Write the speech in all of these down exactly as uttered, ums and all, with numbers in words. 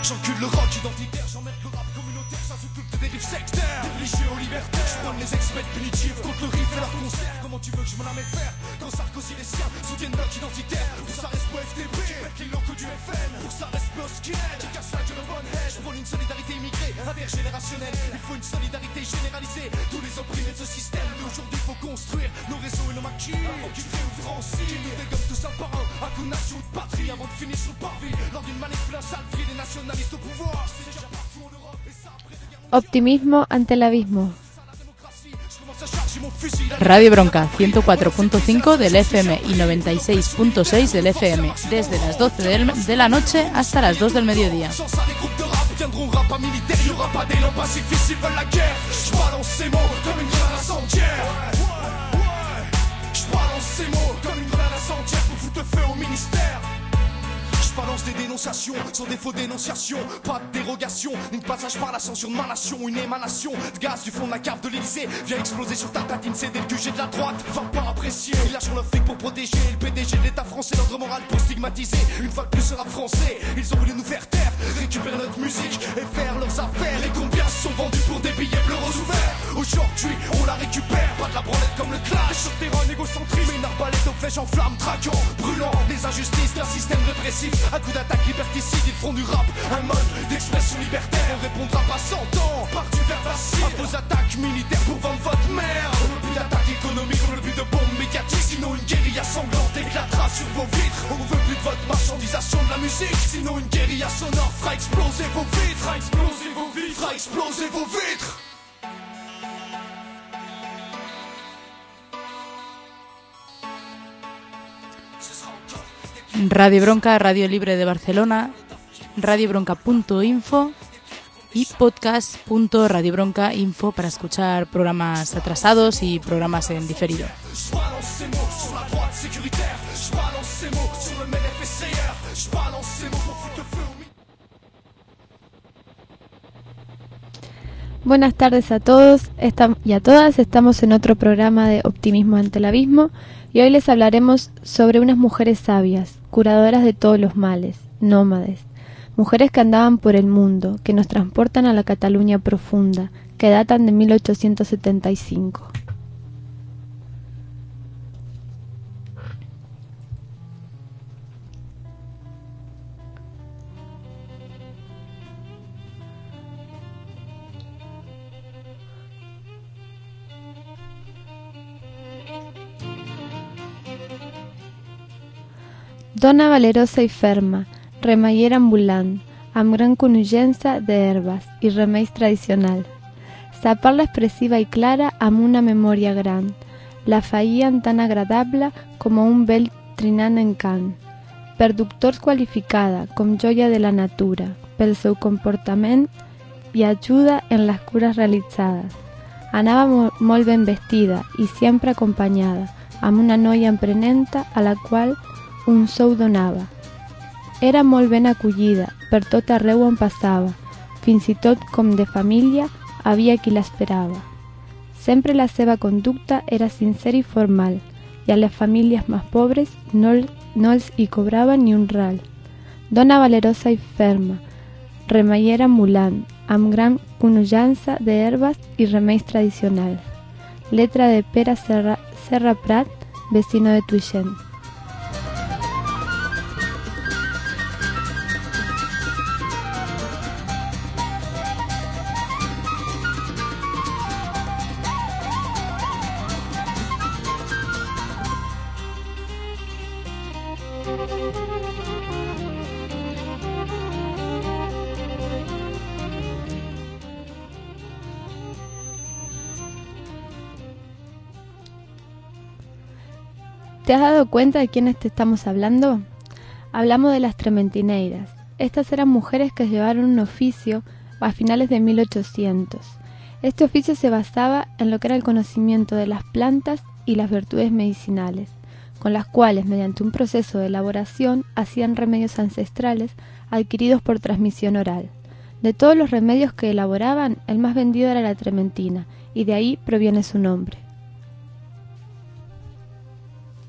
J'encule le rock identitaire, j'emmerde le rap communautaire, ça s'occupe de dérives sectaires. Religieux aux libertaires, je prends les experts punitifs contre le riff et leur concert. Comment tu veux que je me la mets faire quand Sarkozy les siens soutiennent bloc identitaire? Pour ça reste pas F T P, tu pètes les locaux du F N. Pour ça reste pas skinhead, tu casses la gueule au bonnet. Je prône une solidarité immigrée, intergénérationnelle. Il faut une solidarité généralisée. Tous les opprimés de ce système, d'aujourd'hui faut construire nos réseaux et nos maquis. Avant qu'ils créent ou Francis, qui nous dégomme tous un par un. Un coup de nation de patrie avant de finir sur le parvis. Lors d'une manif la sale vie des nationalistes au pouvoir. C'est déjà partout en Europe et ça après de guerre. Optimismo ante el abismo. Radio Bronca ciento cuatro punto cinco del F M y noventa y seis punto seis del F M, desde las doce de la noche hasta las dos del mediodía. Je balance des dénonciations sur des faux dénonciations. Pas de dérogation, ni de passage par la censure de ma nation. Une émanation de gaz du fond de la cave de l'Elysée vient exploser sur ta tatine, c'est dès le Q G de la droite. Va pas apprécier, ils lâchent leur fric pour protéger le P D G de l'État français, l'ordre moral pour stigmatiser. Une fois de plus ce rap français, ils ont voulu nous faire taire, récupérer notre musique et faire leurs affaires. Et combien se sont vendus pour des billets bleus roses ouverts? Aujourd'hui on la récupère, pas de la branlette comme le clash. Sur terrain égocentrisme, mais une arbalète aux flèches en flammes, traquant, brûlant les injustices d'un système répressif. À coup d'attaque liberticide, ils feront du rap un mode d'expression libertaire. On répondra pas cent ans par du verbe acide à vos attaques militaires pour vendre votre mère. On veut plus d'attaques économiques, on veut plus de bombes médiatiques. Sinon une guérilla sanglante éclatera sur vos vitres. On veut plus de votre marchandisation de la musique. Sinon une guérilla sonore fera exploser vos vitres. Fera exploser vos vitres. Fera exploser vos vitres. Radio Bronca, Radio Libre de Barcelona, radio bronca punto info y podcast punto radio bronca punto info para escuchar programas atrasados y programas en diferido. Buenas tardes a todos y a todas, estamos en otro programa de Optimismo ante el Abismo y hoy les hablaremos sobre unas mujeres sabias, curadoras de todos los males, nómades, mujeres que andaban por el mundo, que nos transportan a la Cataluña profunda, que datan de mil ochocientos setenta y cinco. Dona valerosa i ferma, remeiera ambulant, amb gran coneixença d'herbes i remeis tradicionals. Sa parla expressiva i clara amb una memòria gran, la feien tan agradable com un vell trinant encant. Per doctors qualificada com joia de la natura, pel seu comportament i ajuda en les cures realitzades. Anava mo molt ben vestida i sempre acompanyada, amb una noia emprenenta a la qual un sou donava. Era molt ben acollida per tot arreu on passava, fins i tot com de família havia qui l'esperava. Sempre la seva conducta era sincera i formal, i a les famílies més pobres no, no els hi cobrava ni un ral. Dona valerosa i ferma, remeiera ambulant, amb gran coneixença d'herbes i remeis tradicionals. Letra de Pere Serra, Serra Prat, vecino de Tuixén. ¿Te has dado cuenta de quiénes te estamos hablando? Hablamos de las trementineiras. Estas eran mujeres que llevaron un oficio a finales de mil ochocientos. Este oficio se basaba en lo que era el conocimiento de las plantas y las virtudes medicinales, con las cuales, mediante un proceso de elaboración, hacían remedios ancestrales adquiridos por transmisión oral. De todos los remedios que elaboraban, el más vendido era la trementina, y de ahí proviene su nombre.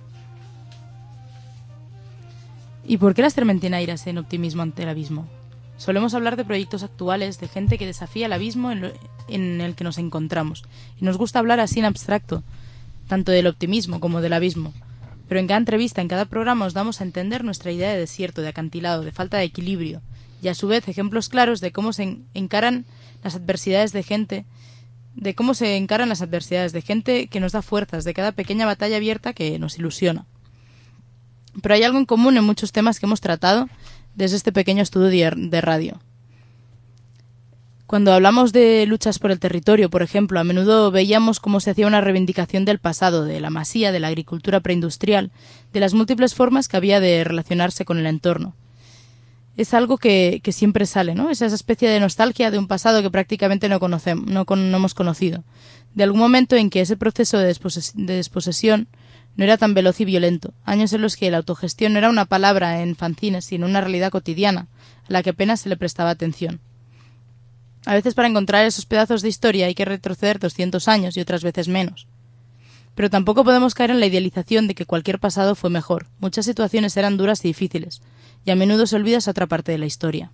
¿Y por qué las trementineiras en Optimismo ante el Abismo? Solemos hablar de proyectos actuales, de gente que desafía el abismo en, lo, en el que nos encontramos. Y nos gusta hablar así en abstracto, tanto del optimismo como del abismo. Pero en cada entrevista, en cada programa, os damos a entender nuestra idea de desierto, de acantilado, de falta de equilibrio. Y a su vez ejemplos claros de cómo se encaran las adversidades de gente, de cómo se encaran las adversidades de gente que nos da fuerzas, de cada pequeña batalla abierta que nos ilusiona. Pero hay algo en común en muchos temas que hemos tratado desde este pequeño estudio de radio. Cuando hablamos de luchas por el territorio, por ejemplo, a menudo veíamos cómo se hacía una reivindicación del pasado, de la masía, de la agricultura preindustrial, de las múltiples formas que había de relacionarse con el entorno. Es algo que, que siempre sale, ¿no? Es esa especie de nostalgia de un pasado que prácticamente no conocemos, no, con, no hemos conocido. De algún momento en que ese proceso de, desposes- de desposesión no era tan veloz y violento. Años en los que la autogestión no era una palabra en fanzines, sino una realidad cotidiana, a la que apenas se le prestaba atención. A veces para encontrar esos pedazos de historia hay que retroceder doscientos años y otras veces menos. Pero tampoco podemos caer en la idealización de que cualquier pasado fue mejor. Muchas situaciones eran duras y difíciles, y a menudo se olvida esa otra parte de la historia.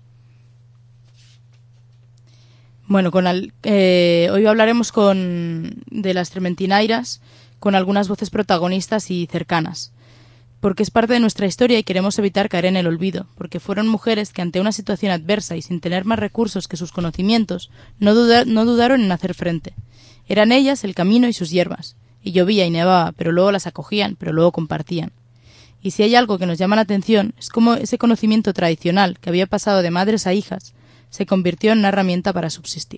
Bueno, con al, eh, hoy hablaremos con, de las trementinairas, con algunas voces protagonistas y cercanas, porque es parte de nuestra historia y queremos evitar caer en el olvido, porque fueron mujeres que ante una situación adversa y sin tener más recursos que sus conocimientos, no, duda, no dudaron en hacer frente. Eran ellas el camino y sus hierbas, y llovía y nevaba, pero luego las acogían, pero luego compartían. Y si hay algo que nos llama la atención, es cómo ese conocimiento tradicional, que había pasado de madres a hijas, se convirtió en una herramienta para subsistir.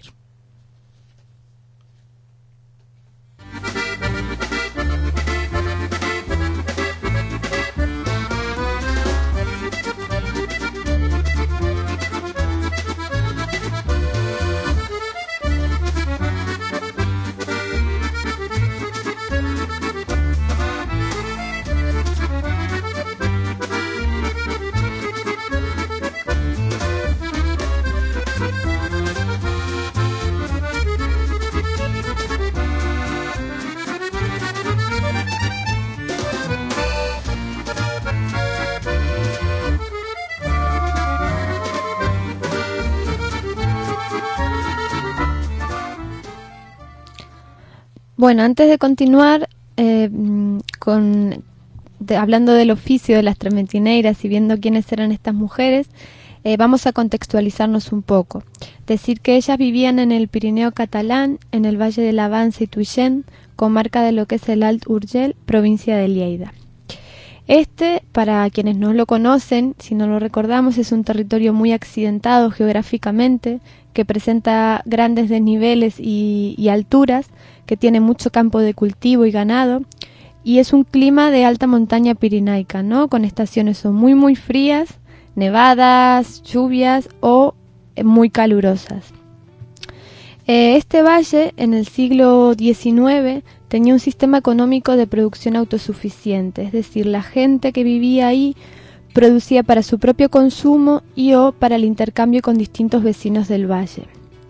Bueno, antes de continuar eh, con de, hablando del oficio de las trementineiras y viendo quiénes eran estas mujeres, eh, vamos a contextualizarnos un poco. Decir que ellas vivían en el Pirineo catalán, en el Valle de la Vansa y Tuixén, comarca de lo que es el Alt Urgell, provincia de Lleida. Este, para quienes no lo conocen, si no lo recordamos, es un territorio muy accidentado geográficamente, que presenta grandes desniveles y, y alturas, que tiene mucho campo de cultivo y ganado, y es un clima de alta montaña pirenaica, ¿no? Con estaciones son muy muy frías, nevadas, lluvias o muy calurosas. Eh, este valle en el siglo diecinueve tenía un sistema económico de producción autosuficiente, es decir, la gente que vivía ahí producía para su propio consumo y o para el intercambio con distintos vecinos del valle.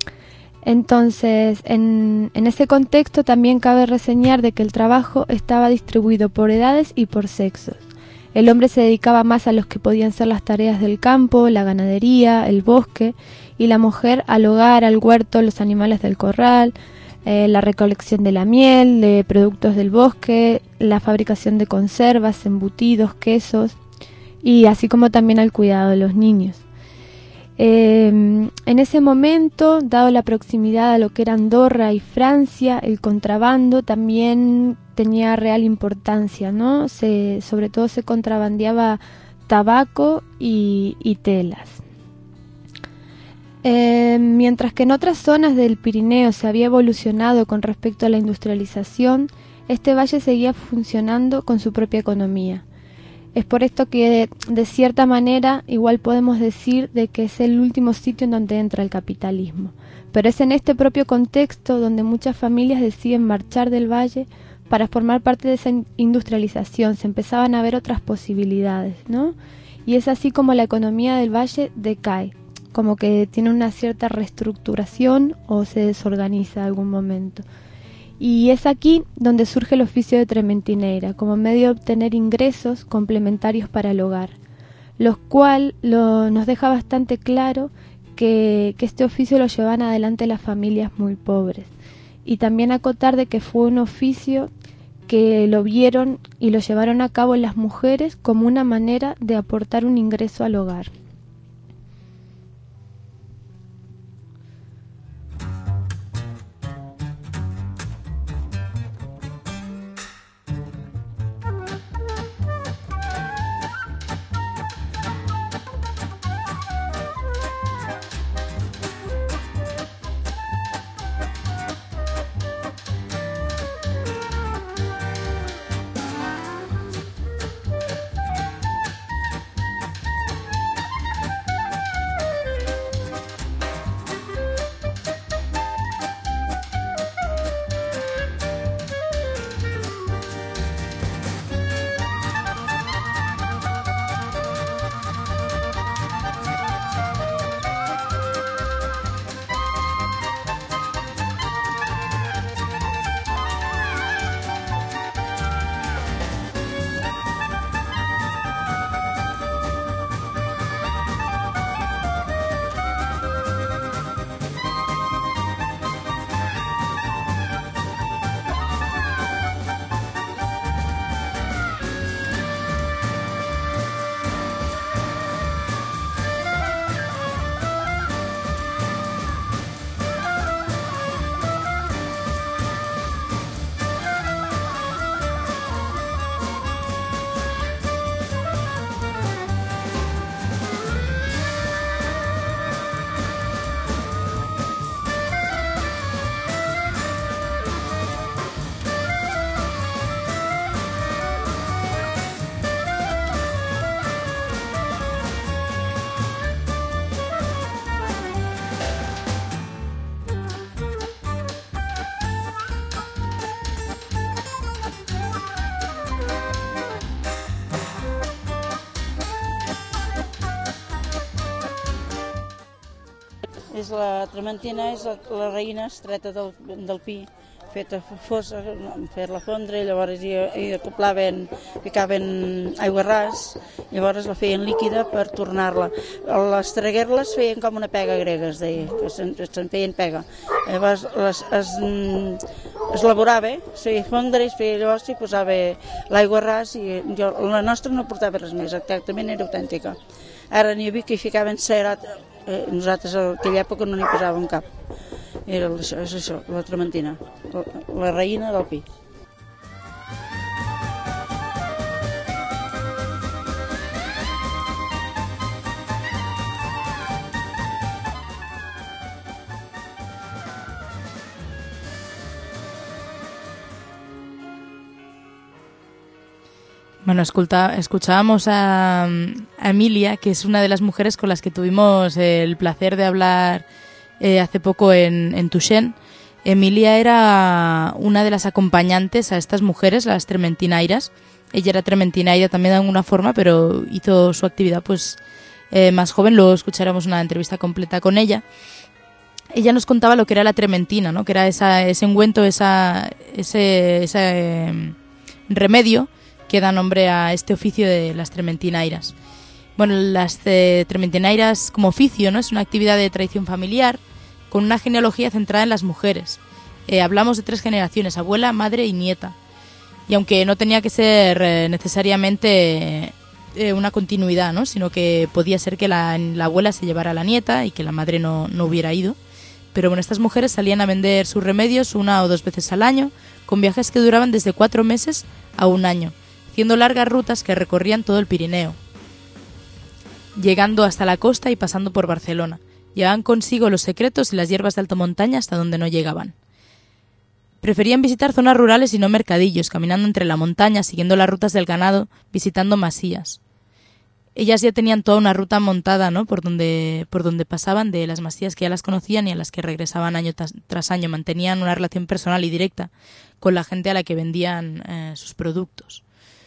Entonces, en, en ese contexto también cabe reseñar de que el trabajo estaba distribuido por edades y por sexos. El hombre se dedicaba más a los que podían ser las tareas del campo, la ganadería, el bosque, y la mujer al hogar, al huerto, los animales del corral, eh, la recolección de la miel, de productos del bosque, la fabricación de conservas, embutidos, quesos, y así como también al cuidado de los niños. Eh, en ese momento, dado la proximidad a lo que era Andorra y Francia, el contrabando también tenía real importancia, ¿no? Se, sobre todo se contrabandeaba tabaco y, y telas. Eh, mientras que en otras zonas del Pirineo se había evolucionado con respecto a la industrialización, este valle seguía funcionando con su propia economía. Es por esto que de, de cierta manera igual podemos decir de que es el último sitio en donde entra el capitalismo. Pero es en este propio contexto donde muchas familias deciden marchar del valle para formar parte de esa industrialización. Se empezaban a ver otras posibilidades, ¿no? Y es así como la economía del valle decae, como que tiene una cierta reestructuración o se desorganiza en algún momento. Y es aquí donde surge el oficio de trementineira, como medio de obtener ingresos complementarios para el hogar. lo cual lo, nos deja bastante claro que, que este oficio lo llevan adelante las familias muy pobres. Y también acotar de que fue un oficio que lo vieron y lo llevaron a cabo las mujeres como una manera de aportar un ingreso al hogar. És la trementina, és la, la raïna estreta del, del pi, feta fosa, fer-la fondre, llavors hi, hi acoplaven, ficaven aigua ras, llavors la feien líquida per tornar-la. Les traguer-les feien com una pega grega, es deia, que se'n, se'n feien pega. Llavors les, es, es laborava, es feia fondre, es feia, llavors s'hi posava l'aigua ras i jo, la nostra no portava res més, exactament era autèntica. Ara n'hi havia que hi ficaven cerat, eh, nosaltres a aquella època no n'hi posàvem cap. Era això, és això, la trementina, la, la raïna del pi. Bueno, escucha, escuchábamos a, a Emilia, que es una de las mujeres con las que tuvimos el placer de hablar eh, hace poco en, en Tuixén. Emilia era una de las acompañantes a estas mujeres, las trementinairas. Ella era trementinaira también de alguna forma, pero hizo su actividad pues eh, más joven. Luego escucháramos una entrevista completa con ella. Ella nos contaba lo que era la trementina, ¿no? Que era esa, ese ungüento, esa, ese, ese eh, remedio que da nombre a este oficio de las trementinairas. Bueno, las eh, trementinairas como oficio, ¿no? Es una actividad de tradición familiar con una genealogía centrada en las mujeres. Eh, hablamos de tres generaciones, abuela, madre y nieta. Y aunque no tenía que ser eh, necesariamente eh, una continuidad, ¿no? Sino que podía ser que la, la abuela se llevara a la nieta y que la madre no, no hubiera ido. Pero bueno, estas mujeres salían a vender sus remedios una o dos veces al año, con viajes que duraban desde cuatro meses a un año, haciendo largas rutas que recorrían todo el Pirineo, llegando hasta la costa y pasando por Barcelona. Llevaban consigo los secretos y las hierbas de alta montaña hasta donde no llegaban. Preferían visitar zonas rurales y no mercadillos, caminando entre la montaña, siguiendo las rutas del ganado, visitando masías. Ellas ya tenían toda una ruta montada, ¿no? por donde, por donde pasaban, de las masías que ya las conocían y a las que regresaban año tras, tras año. Mantenían una relación personal y directa con la gente a la que vendían eh, sus productos.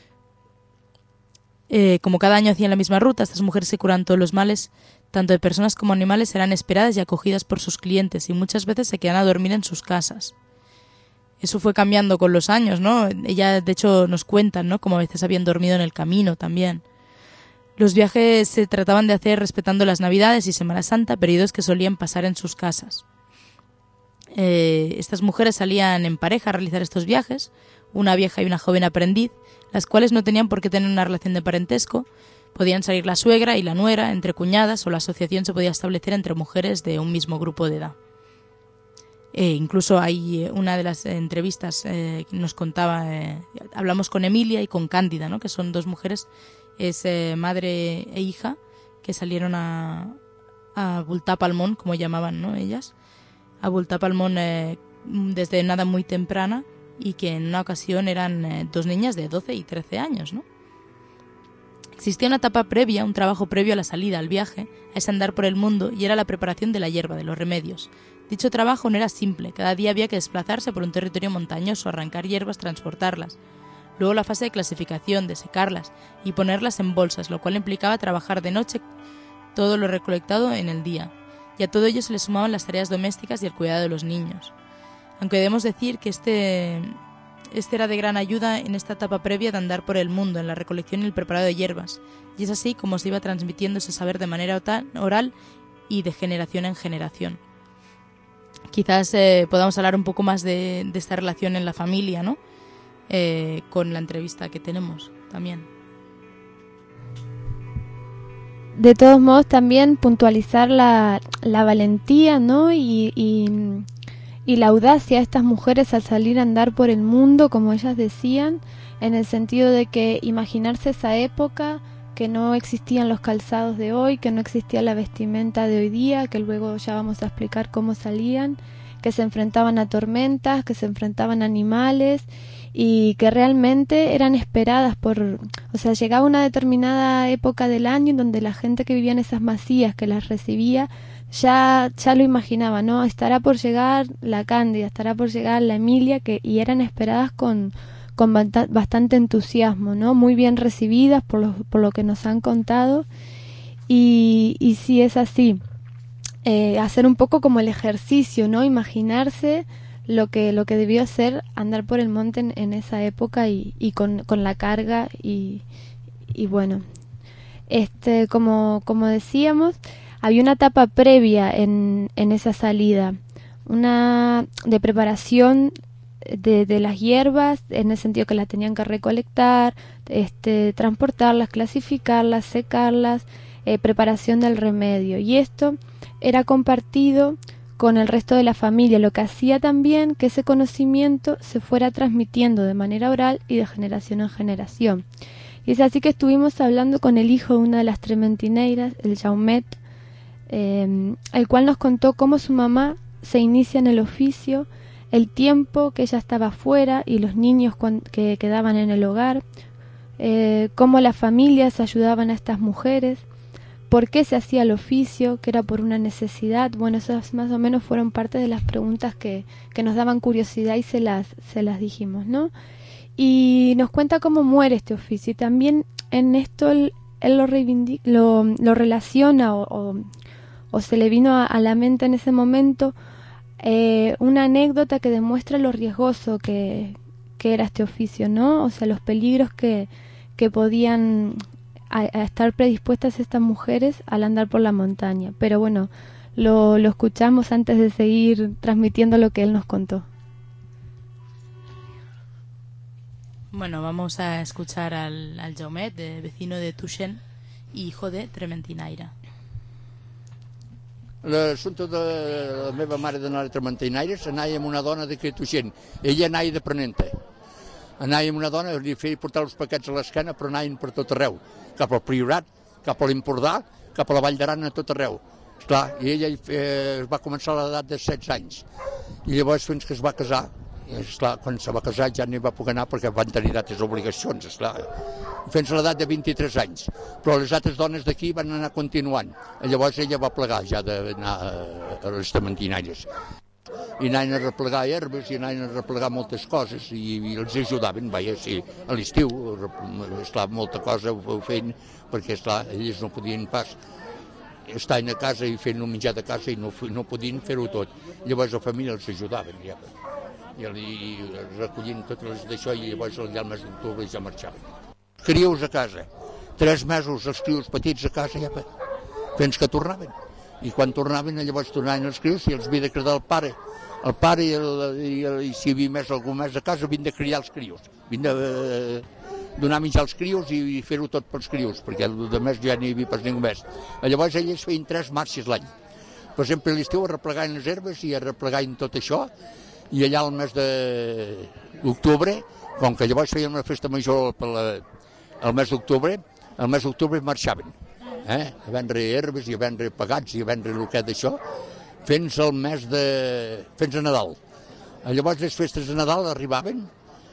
Eh, como cada año hacían la misma ruta, estas mujeres que curan todos los males, tanto de personas como animales, eran esperadas y acogidas por sus clientes y muchas veces se quedan a dormir en sus casas. Eso fue cambiando con los años, ¿no? Ella, de hecho, nos cuentan, ¿no? Como a veces habían dormido en el camino también. Los viajes se trataban de hacer respetando las Navidades y Semana Santa, periodos que solían pasar en sus casas. Eh, estas mujeres salían en pareja a realizar estos viajes, una vieja y una joven aprendiz, las cuales no tenían por qué tener una relación de parentesco. Podían salir la suegra y la nuera, entre cuñadas, o la asociación se podía establecer entre mujeres de un mismo grupo de edad. Eh, incluso hay eh, una de las eh, entrevistas eh, que nos contaba, eh, hablamos con Emilia y con Cándida, ¿no? Que son dos mujeres, es eh, madre e hija, que salieron a, a Voltar pel món, como llamaban, ¿no? Ellas, a Voltar pel món eh, desde nada muy temprana, y que en una ocasión eran eh, dos niñas de doce y trece años, ¿no? Existía una etapa previa, un trabajo previo a la salida, al viaje, a ese andar por el mundo, y era la preparación de la hierba, de los remedios. Dicho trabajo no era simple, cada día había que desplazarse por un territorio montañoso, arrancar hierbas, transportarlas. Luego la fase de clasificación, de secarlas y ponerlas en bolsas, lo cual implicaba trabajar de noche todo lo recolectado en el día. Y a todo ello se le sumaban las tareas domésticas y el cuidado de los niños. Aunque debemos decir que este, este era de gran ayuda en esta etapa previa de andar por el mundo, en la recolección y el preparado de hierbas. Y es así como se iba transmitiendo ese saber de manera oral y de generación en generación. Quizás eh, podamos hablar un poco más de, de esta relación en la familia, ¿no? Eh, con la entrevista que tenemos también. De todos modos, también puntualizar la, la valentía, ¿no? Y, y, y la audacia de estas mujeres al salir a andar por el mundo, como ellas decían, en el sentido de que imaginarse esa época, que no existían los calzados de hoy, que no existía la vestimenta de hoy día, que luego ya vamos a explicar cómo salían, que se enfrentaban a tormentas, que se enfrentaban a animales y que realmente eran esperadas por... O sea, llegaba una determinada época del año en donde la gente que vivía en esas masías, que las recibía, ya, ya lo imaginaba, ¿no? Estará por llegar la Cándida, estará por llegar la Emilia, que, y eran esperadas con... con bastante entusiasmo, ¿no? Muy bien recibidas por lo, por lo que nos han contado. Y, y sí es así, eh, hacer un poco como el ejercicio, ¿no? Imaginarse lo que lo que debió ser andar por el monte en, en esa época y, y con, con la carga y, y bueno, este como, como decíamos, había una etapa previa en, en esa salida, una de preparación De, de las hierbas, en el sentido que las tenían que recolectar, este, transportarlas, clasificarlas, secarlas, eh, preparación del remedio. Y esto era compartido con el resto de la familia, lo que hacía también que ese conocimiento se fuera transmitiendo de manera oral y de generación en generación. Y es así que estuvimos hablando con el hijo de una de las trementineiras, el Jaumet, eh, el cual nos contó cómo su mamá se inicia en el oficio, el tiempo que ella estaba afuera y los niños que quedaban en el hogar, eh, cómo las familias ayudaban a estas mujeres, por qué se hacía el oficio, que era por una necesidad. Bueno, esas más o menos fueron parte de las preguntas que, que nos daban curiosidad y se las, se las dijimos, ¿no? Y nos cuenta cómo muere este oficio y también en esto él, él lo, reivindica, lo, lo relaciona o, o, o se le vino a, a la mente en ese momento Eh, una anécdota que demuestra lo riesgoso que, que era este oficio, ¿no? O sea, los peligros que, que podían a, a estar predispuestas estas mujeres al andar por la montaña. Pero bueno, lo, lo escuchamos antes de seguir transmitiendo lo que él nos contó. Bueno, vamos a escuchar al, al Jaumet, de, vecino de Tuixén y hijo de Trementinaire. L'assumpte de la meva mare d'anar a Trementinaire anava amb una dona d'aquí a Tuixén. Ella anava d'aprenenta. Anava amb una dona, li feia portar els paquets a l'esquena, però anaven per tot arreu. Cap al Priorat, cap a l'Empordà, cap a la Vall d'Aran, a tot arreu. Esclar, i ella eh, va començar a l'edat de setze anys. I llavors fins que es va casar, esclar, quan se va casar ja no hi va poder anar perquè van tenir d'altres obligacions, esclar. Fins a l'edat de vint-i-tres anys, però les altres dones d'aquí van anar continuant. Llavors ella va plegar ja d'anar a les Trementinaires. I anaven a replegar herbes i anaven a replegar moltes coses i, i els ajudaven, vaja, sí, a l'estiu, esclar, molta cosa ho feien, perquè esclar, ells no podien pas estar a casa i fent un menjar de casa i no, no podien fer-ho tot. Llavors la família els ajudaven, ja, i, i recollint tot d'això i llavors ja al mes d'octubre ja marxaven. Crieu-vos a casa, tres mesos els crios petits a casa ja fins que tornaven. I quan tornaven llavors tornaven els crios i els havia de cridar el pare. El pare i, el, i, el, i si hi havia més algú més a casa havien de cridar els crios. Havien de eh, donar menjar als crios i, i fer-ho tot pels crios, perquè el de més ja n'hi havia pas ningú més. Llavors ells feien tres marxes l'any. Per exemple, a l'estiu arreplegaven les herbes i arreplegaven tot això, i allà al mes d'octubre, com que llavors feien una festa major per la, el mes d'octubre, el mes d'octubre marxaven, eh? a vendre herbes i a vendre pagats i a vendre el que d'això, fins al mes de... fins a Nadal. Llavors les festes de Nadal arribaven,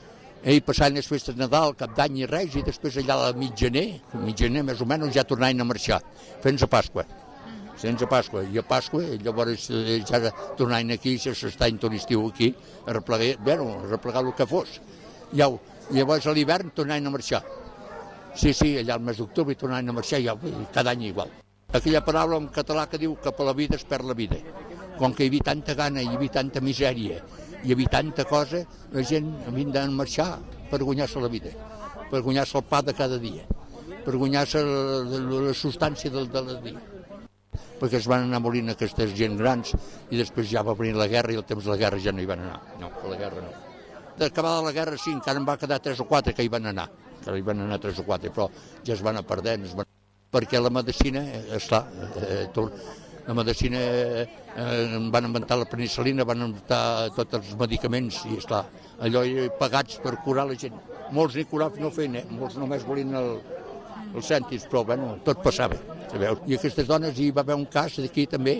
i passaven les festes de Nadal, Cap d'Any i Reis, i després allà a mig gener, a mig gener més o menys, ja tornaven a marxar, fins a Pasqua. Fins a Pasqua. I a Pasqua, llavors ja tornaven aquí, si s'estany tot l'estiu aquí, a replegar, bueno, a replegar el que fos. I llavors a l'hivern tornaven a marxar. Sí, sí, allà al mes d'octubre tornaven a marxar, ja, cada any igual. Aquella paraula en català que diu que per la vida es perd la vida. Com que hi havia tanta gana, hi havia tanta misèria, hi havia tanta cosa, la gent havia de marxar per guanyar-se la vida, per guanyar-se el pa de cada dia, per guanyar-se la, la, la substància del, del dia. Perquè es van anar morint aquestes gent grans i després ja va venir la guerra i al temps de la guerra ja no hi van anar. No, a la guerra no. D'acabada la guerra sí, encara en va quedar tres o quatre que hi van anar, que hi van anar tres o quatre, però ja es van a perdent, es van... perquè la medicina, esclar, eh, la medicina, eh, van inventar la penicil·lina, van inventar tots els medicaments i, esclar, allò pagats per curar la gent. Molts ni curar no feien, eh? Molts només volien el, els cèntims, però bueno, tot passava. Sabeu? I aquestes dones, hi va haver un cas d'aquí també,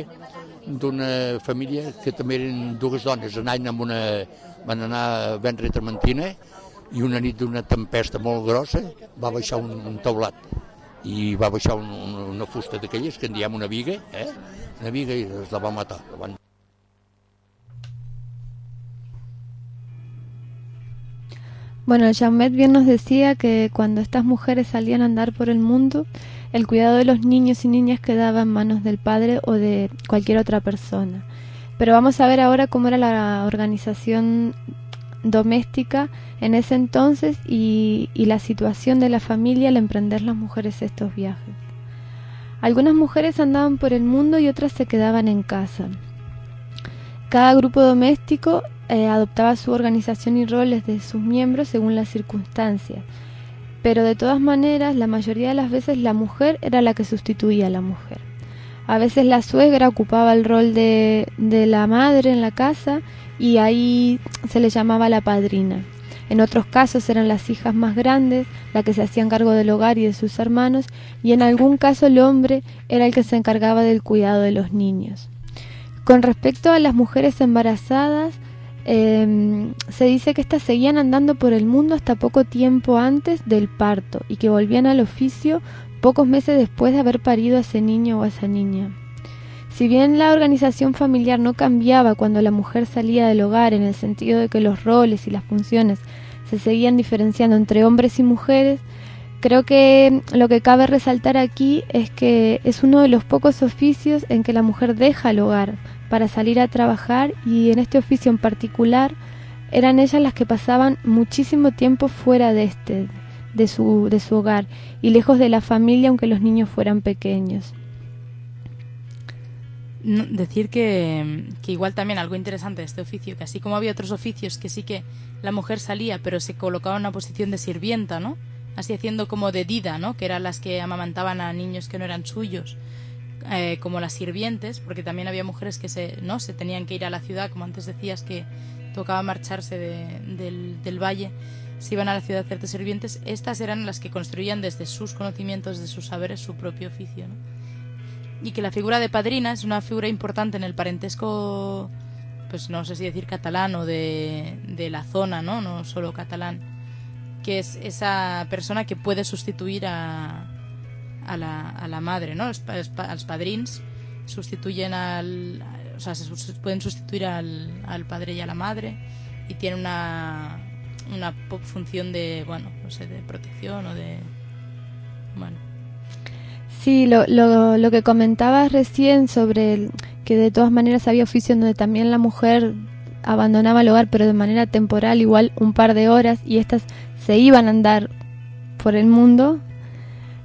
d'una família que també eren dues dones, anaven amb una, van anar a vendre trementina i una nit d'una tempesta molt grossa va baixar un, un teulat i va baixar un, una fusta d'aquelles que en diem una viga, eh? una viga i es la va matar. La van... Bueno, Jaumet bien nos decía que cuando estas mujeres salían a andar por el mundo, el cuidado de los niños y niñas quedaba en manos del padre o de cualquier otra persona. Pero vamos a ver ahora cómo era la organización doméstica en ese entonces y, y la situación de la familia al emprender las mujeres estos viajes. Algunas mujeres andaban por el mundo y otras se quedaban en casa. Cada grupo doméstico eh, adoptaba su organización y roles de sus miembros según las circunstancias. Pero de todas maneras, la mayoría de las veces la mujer era la que sustituía a la mujer. A veces la suegra ocupaba el rol de, de la madre en la casa y ahí se le llamaba la padrina. En otros casos eran las hijas más grandes las que se hacían cargo del hogar y de sus hermanos, y en algún caso el hombre era el que se encargaba del cuidado de los niños. Con respecto a las mujeres embarazadas, Eh, se dice que éstas seguían andando por el mundo hasta poco tiempo antes del parto y que volvían al oficio pocos meses después de haber parido a ese niño o a esa niña. Si bien la organización familiar no cambiaba cuando la mujer salía del hogar, en el sentido de que los roles y las funciones se seguían diferenciando entre hombres y mujeres, creo que lo que cabe resaltar aquí es que es uno de los pocos oficios en que la mujer deja el hogar para salir a trabajar, y en este oficio en particular eran ellas las que pasaban muchísimo tiempo fuera de este, de su, de su hogar y lejos de la familia, aunque los niños fueran pequeños. No, decir que, que igual también algo interesante de este oficio, que así como había otros oficios que sí que la mujer salía pero se colocaba en una posición de sirvienta, ¿no? Así haciendo como de dida, ¿no? Que eran las que amamantaban a niños que no eran suyos. Eh, como las sirvientes, porque también había mujeres que se, ¿no? se tenían que ir a la ciudad, como antes decías que tocaba marcharse de, del, del valle, se iban a la ciudad a hacerte sirvientes. Estas eran las que construían desde sus conocimientos, de sus saberes, su propio oficio, ¿no? Y que la figura de padrina es una figura importante en el parentesco, pues no sé si decir catalán o de, de la zona, ¿no? No solo catalán, que es esa persona que puede sustituir a A la, a la madre, ¿no? Els, els, els padrins sustituyen al, o sea, se pueden sustituir al, al padre y a la madre, y tienen una una función de, bueno, no sé, de protección o de, bueno. Sí, lo, lo, lo que comentabas recién sobre el, que de todas maneras había oficios donde también la mujer abandonaba el hogar, pero de manera temporal, igual un par de horas, y estas se iban a andar por el mundo.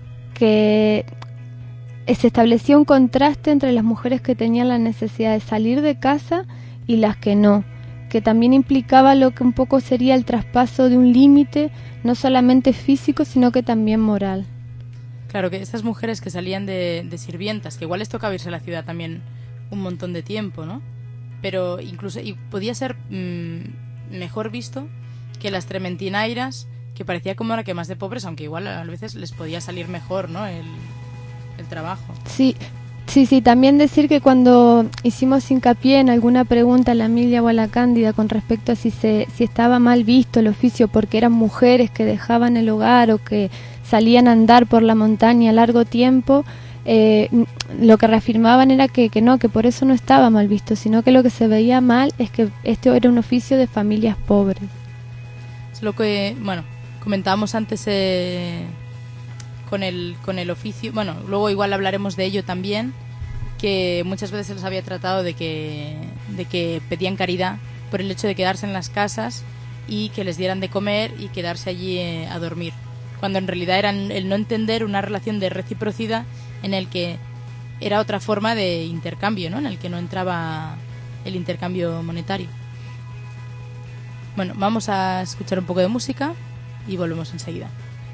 que se establecía un contraste entre las mujeres que tenían la necesidad de salir de casa y las que no, que también implicaba lo que un poco sería el traspaso de un límite, no solamente físico, sino que también moral. Claro, que estas mujeres que salían de, de sirvientas, que igual les tocaba irse a la ciudad también un montón de tiempo, ¿no? Pero incluso, y podía ser mmm, mejor visto que las trementinairas, que parecía como era que más de pobres, aunque igual a veces les podía salir mejor, ¿no? El, el trabajo. Sí, sí, sí. También decir que cuando hicimos hincapié en alguna pregunta a la Emilia o a la Cándida con respecto a si se si estaba mal visto el oficio porque eran mujeres que dejaban el hogar o que salían a andar por la montaña a largo tiempo, eh, lo que reafirmaban era que, que no, que por eso no estaba mal visto, sino que lo que se veía mal es que este era un oficio de familias pobres. Es lo que, bueno, comentábamos antes eh, con el con el oficio, bueno, luego igual hablaremos de ello también, que muchas veces se les había tratado de que de que pedían caridad por el hecho de quedarse en las casas y que les dieran de comer y quedarse allí eh, a dormir, cuando en realidad era el no entender una relación de reciprocidad en el que era otra forma de intercambio, ¿no? En el que no entraba el intercambio monetario. Bueno, vamos a escuchar un poco de música y volvemos enseguida.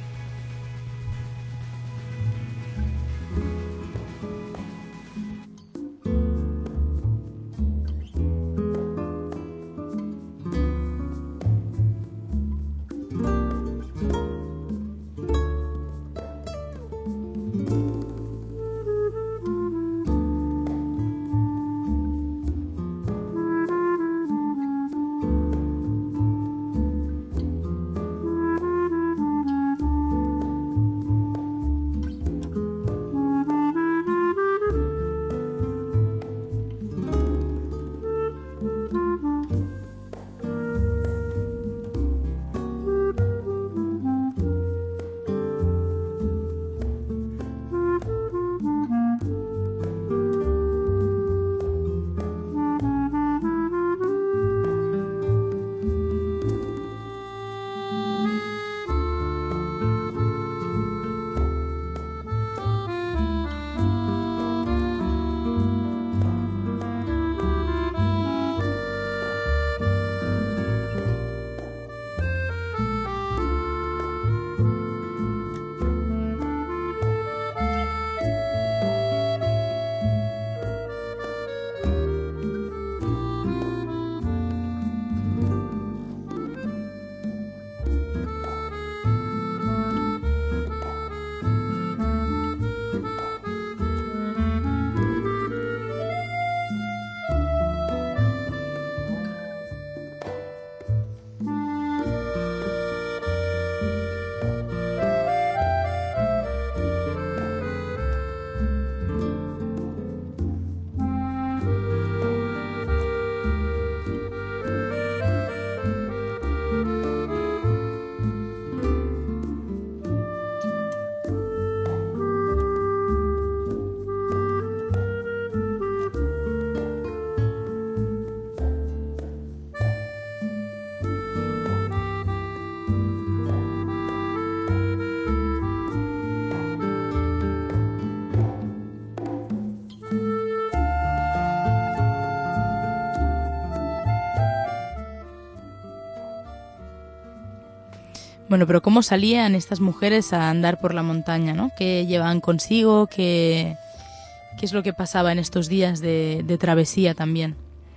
Bueno, pero ¿cómo salían estas mujeres a andar por la montaña, ¿no? ¿Qué llevaban consigo? ¿Qué, qué es lo que pasaba en estos días de, de travesía también?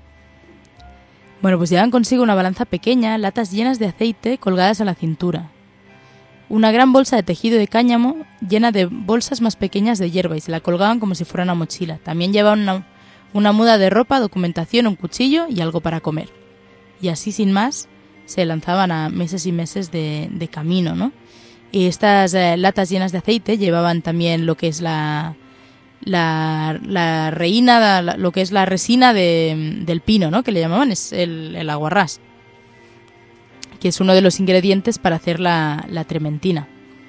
Bueno, pues llevaban consigo una balanza pequeña, latas llenas de aceite colgadas a la cintura, una gran bolsa de tejido de cáñamo llena de bolsas más pequeñas de hierba y se la colgaban como si fuera una mochila. También llevaban una, una muda de ropa, documentación, un cuchillo y algo para comer. Y así, sin más, se lanzaban a meses y meses de, de camino, ¿no? Y estas eh, latas llenas de aceite llevaban también lo que es la, la, la reina, la, lo que es la resina de, del pino, ¿no? Que le llamaban, es el, el aguarrás, que es uno de los ingredientes para hacer la, la trementina.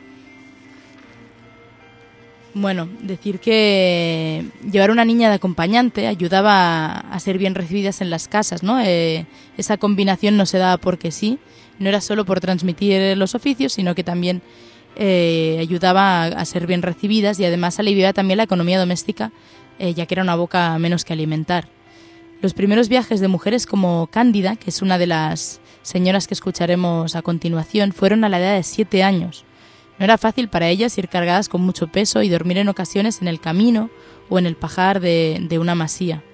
Bueno, decir que llevar una niña de acompañante ayudaba a, a ser bien recibidas en las casas, ¿no? Eh, esa combinación no se daba porque sí, no era solo por transmitir los oficios, sino que también eh, ayudaba a, a ser bien recibidas y además aliviaba también la economía doméstica, eh, ya que era una boca menos que alimentar. Los primeros viajes de mujeres como Cándida, que es una de las señoras que escucharemos a continuación, fueron a la edad de siete años. No era fácil para ellas ir cargadas con mucho peso y dormir en ocasiones en el camino o en el pajar de, de una masía.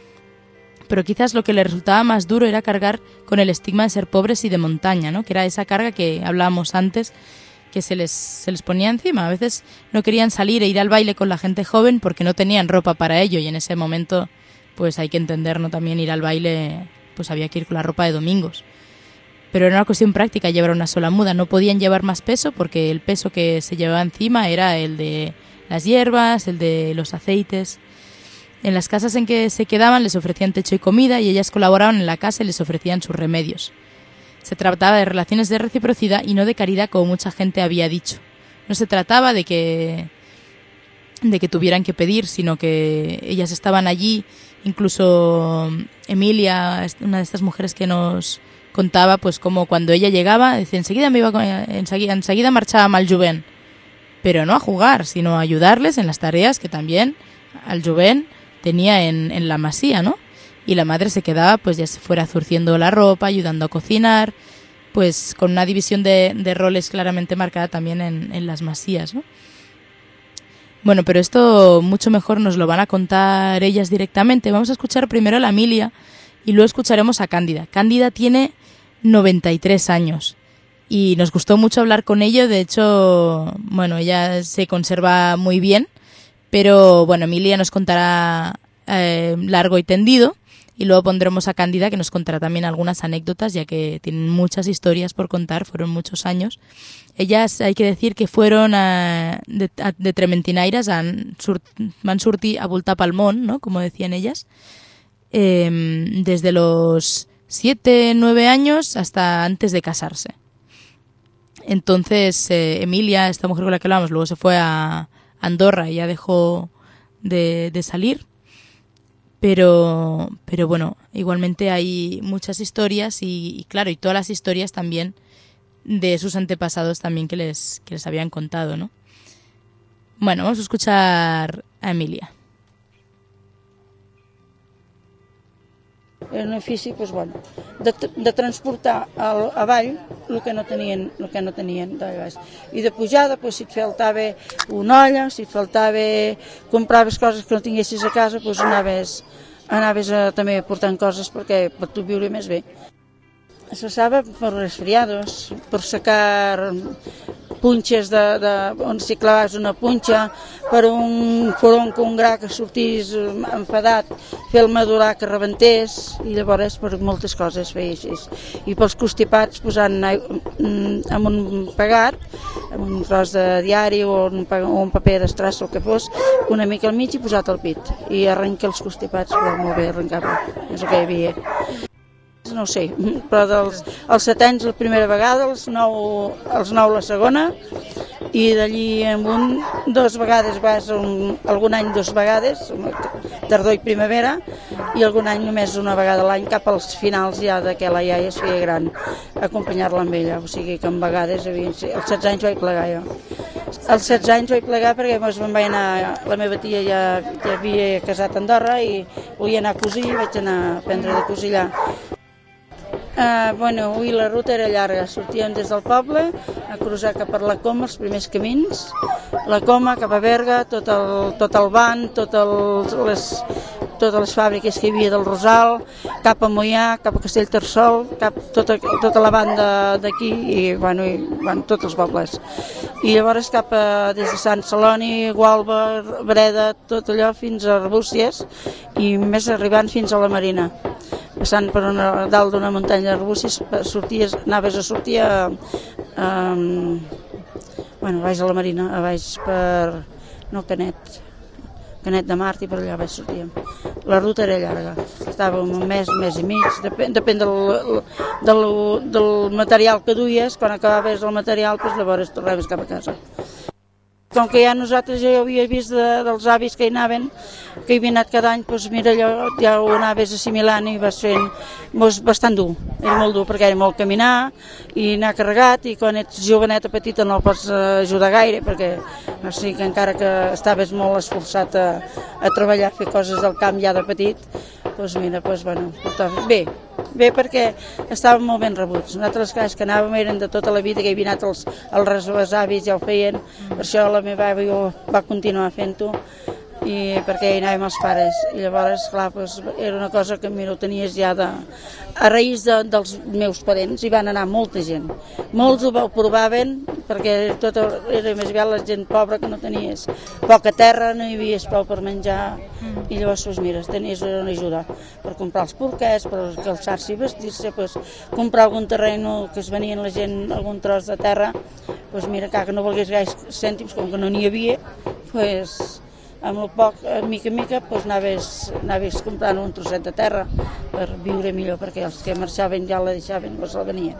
Pero quizás lo que les resultaba más duro era cargar con el estigma de ser pobres y de montaña, ¿no? Que era esa carga que hablábamos antes, que se les, se les ponía encima. A veces no querían salir e ir al baile con la gente joven porque no tenían ropa para ello, y en ese momento pues hay que entender, ¿no? También ir al baile, pues había que ir con la ropa de domingos. Pero era una cuestión práctica llevar una sola muda. No podían llevar más peso porque el peso que se llevaba encima era el de las hierbas, el de los aceites. En las casas en que se quedaban les ofrecían techo y comida, y ellas colaboraban en la casa y les ofrecían sus remedios. Se trataba de relaciones de reciprocidad y no de caridad, como mucha gente había dicho. No se trataba de que, de que tuvieran que pedir, sino que ellas estaban allí. Incluso Emilia, una de estas mujeres que nos contaba, pues como cuando ella llegaba, decía, enseguida me iba con, enseguida, enseguida marchaba al jovent, pero no a jugar, sino a ayudarles en las tareas que también al jovent tenía en, en la masía, ¿no? Y la madre se quedaba, pues ya se fuera zurciendo la ropa, ayudando a cocinar, pues con una división de, de roles claramente marcada también en, en las masías, ¿no? Bueno, pero esto mucho mejor nos lo van a contar ellas directamente. Vamos a escuchar primero a la Emilia y luego escucharemos a Cándida. Cándida tiene noventa y tres años y nos gustó mucho hablar con ella. De hecho, bueno, ella se conserva muy bien, pero bueno, Emilia nos contará eh, largo y tendido, y luego pondremos a Cándida, que nos contará también algunas anécdotas, ya que tienen muchas historias por contar, fueron muchos años. Ellas, hay que decir que fueron a, de, a, de trementinaires, han surt, van sortir a voltar pel món, ¿no? Como decían ellas, eh, desde los siete, nueve años hasta antes de casarse. Entonces, eh, Emilia, esta mujer con la que hablamos, luego se fue a Andorra y ya dejó de, de salir. Pero, pero bueno, igualmente hay muchas historias y, y claro, y todas las historias también de sus antepasados también que les, que les habían contado, ¿no? Bueno, vamos a escuchar a Emilia. Era un ofici, doncs, bueno, de, de transportar al, avall el que no tenien, el que no tenien d'allàs. I de pujada, doncs, si et faltava una olla, si et faltava, compraves coses que no tinguessis a casa, doncs anaves, anaves a, també portant coses perquè per tu viure més bé. Se usava per resfriados, per secar punxes de, de, on si clavaves una punxa, per un foronco, un gra que sortís enfadat, fer-lo madurar que rebentés, i llavors per moltes coses feia així. I pels constipats posant amb un pegat, amb un tros de diari o un, o un paper d'estrassa o el que fos, una mica al mig i posat al pit. I arrenca els constipats, però molt bé, arrencava. És el que hi havia. No ho sé, però dels els set anys la primera vegada, els nou, els nou la segona, i d'allí en un, dos vegades vas, un, algun any dos vegades, tardor i primavera, i algun any només una vegada a l'any, cap als finals ja de que la iaia es feia gran, acompanyar-la amb ella, o sigui que en vegades, als setze anys vaig plegar jo. Als setze anys vaig plegar perquè doncs, me'n vaig anar, la meva tia ja, ja havia casat a Andorra i volia anar a cosir, vaig anar a aprendre de cosir allà. Uh, bueno, avui la ruta era llarga, sortíem des del poble a cruzar cap per la Coma, els primers camins, la Coma cap a Berga, tot el, tot el Ban, tot el, les, totes les fàbriques que hi havia del Rosal, cap a Moià, cap a Castellterçol, cap tota, tota la banda d'aquí i, bueno, i bueno, tots els pobles. I llavors cap a, des de Sant Celoni, Gualba, Breda, tot allò fins a Arbúcies i més arribant fins a la Marina. Passant per una, dalt d'una muntanya d'arbúcies, sorties, anaves a sortir a, a, bueno, baix a la Marina, a baix per, no, Canet, Canet de Mart i per allà baix sortíem. La ruta era llarga, estàvem un mes, un mes i mig, depèn, depèn del, del, del material que duies, quan acabaves el material, doncs llavors tornaves cap a casa. com que ja nosaltres ja havia vist de, dels avis que hi anaven, que hi havia anat cada any, doncs mira, allò, ja ho anaves assimilant i vas fent doncs, bastant dur, era molt dur perquè era molt caminar i anar carregat, i quan ets joveneta petita no el pots ajudar gaire perquè o sigui, que encara que estaves molt esforçat a, a treballar, a fer coses del camp ja de petit, doncs mira, doncs, bueno, bé, bé perquè estàvem molt ben rebuts. Nosaltres les cases que anàvem eren de tota la vida, que hi havia anat els, els avis, ja ho feien, per això la meva àvia va continuar fent-ho, i perquè hi anàvem els pares, i llavors, clar, doncs, era una cosa que mira, ho tenies ja de, a raïs de, dels meus parents, hi van anar molta gent, molts ho provaven, perquè tot era més bé la gent pobra que no tenies poca terra, no hi havia prou per menjar, i llavors, doncs, mira, tenies una ajuda per comprar els porquets, per calçar-se i vestir-se, doncs, comprar algun terreny que es venien la gent, algun tros de terra, doncs mira, que no volgués gaire cèntims, com que no n'hi havia, doncs, amb el poc, mica en mica, doncs anaves, anaves comprant un trosset de terra per viure millor, perquè els que marxaven ja la deixaven, doncs la venien.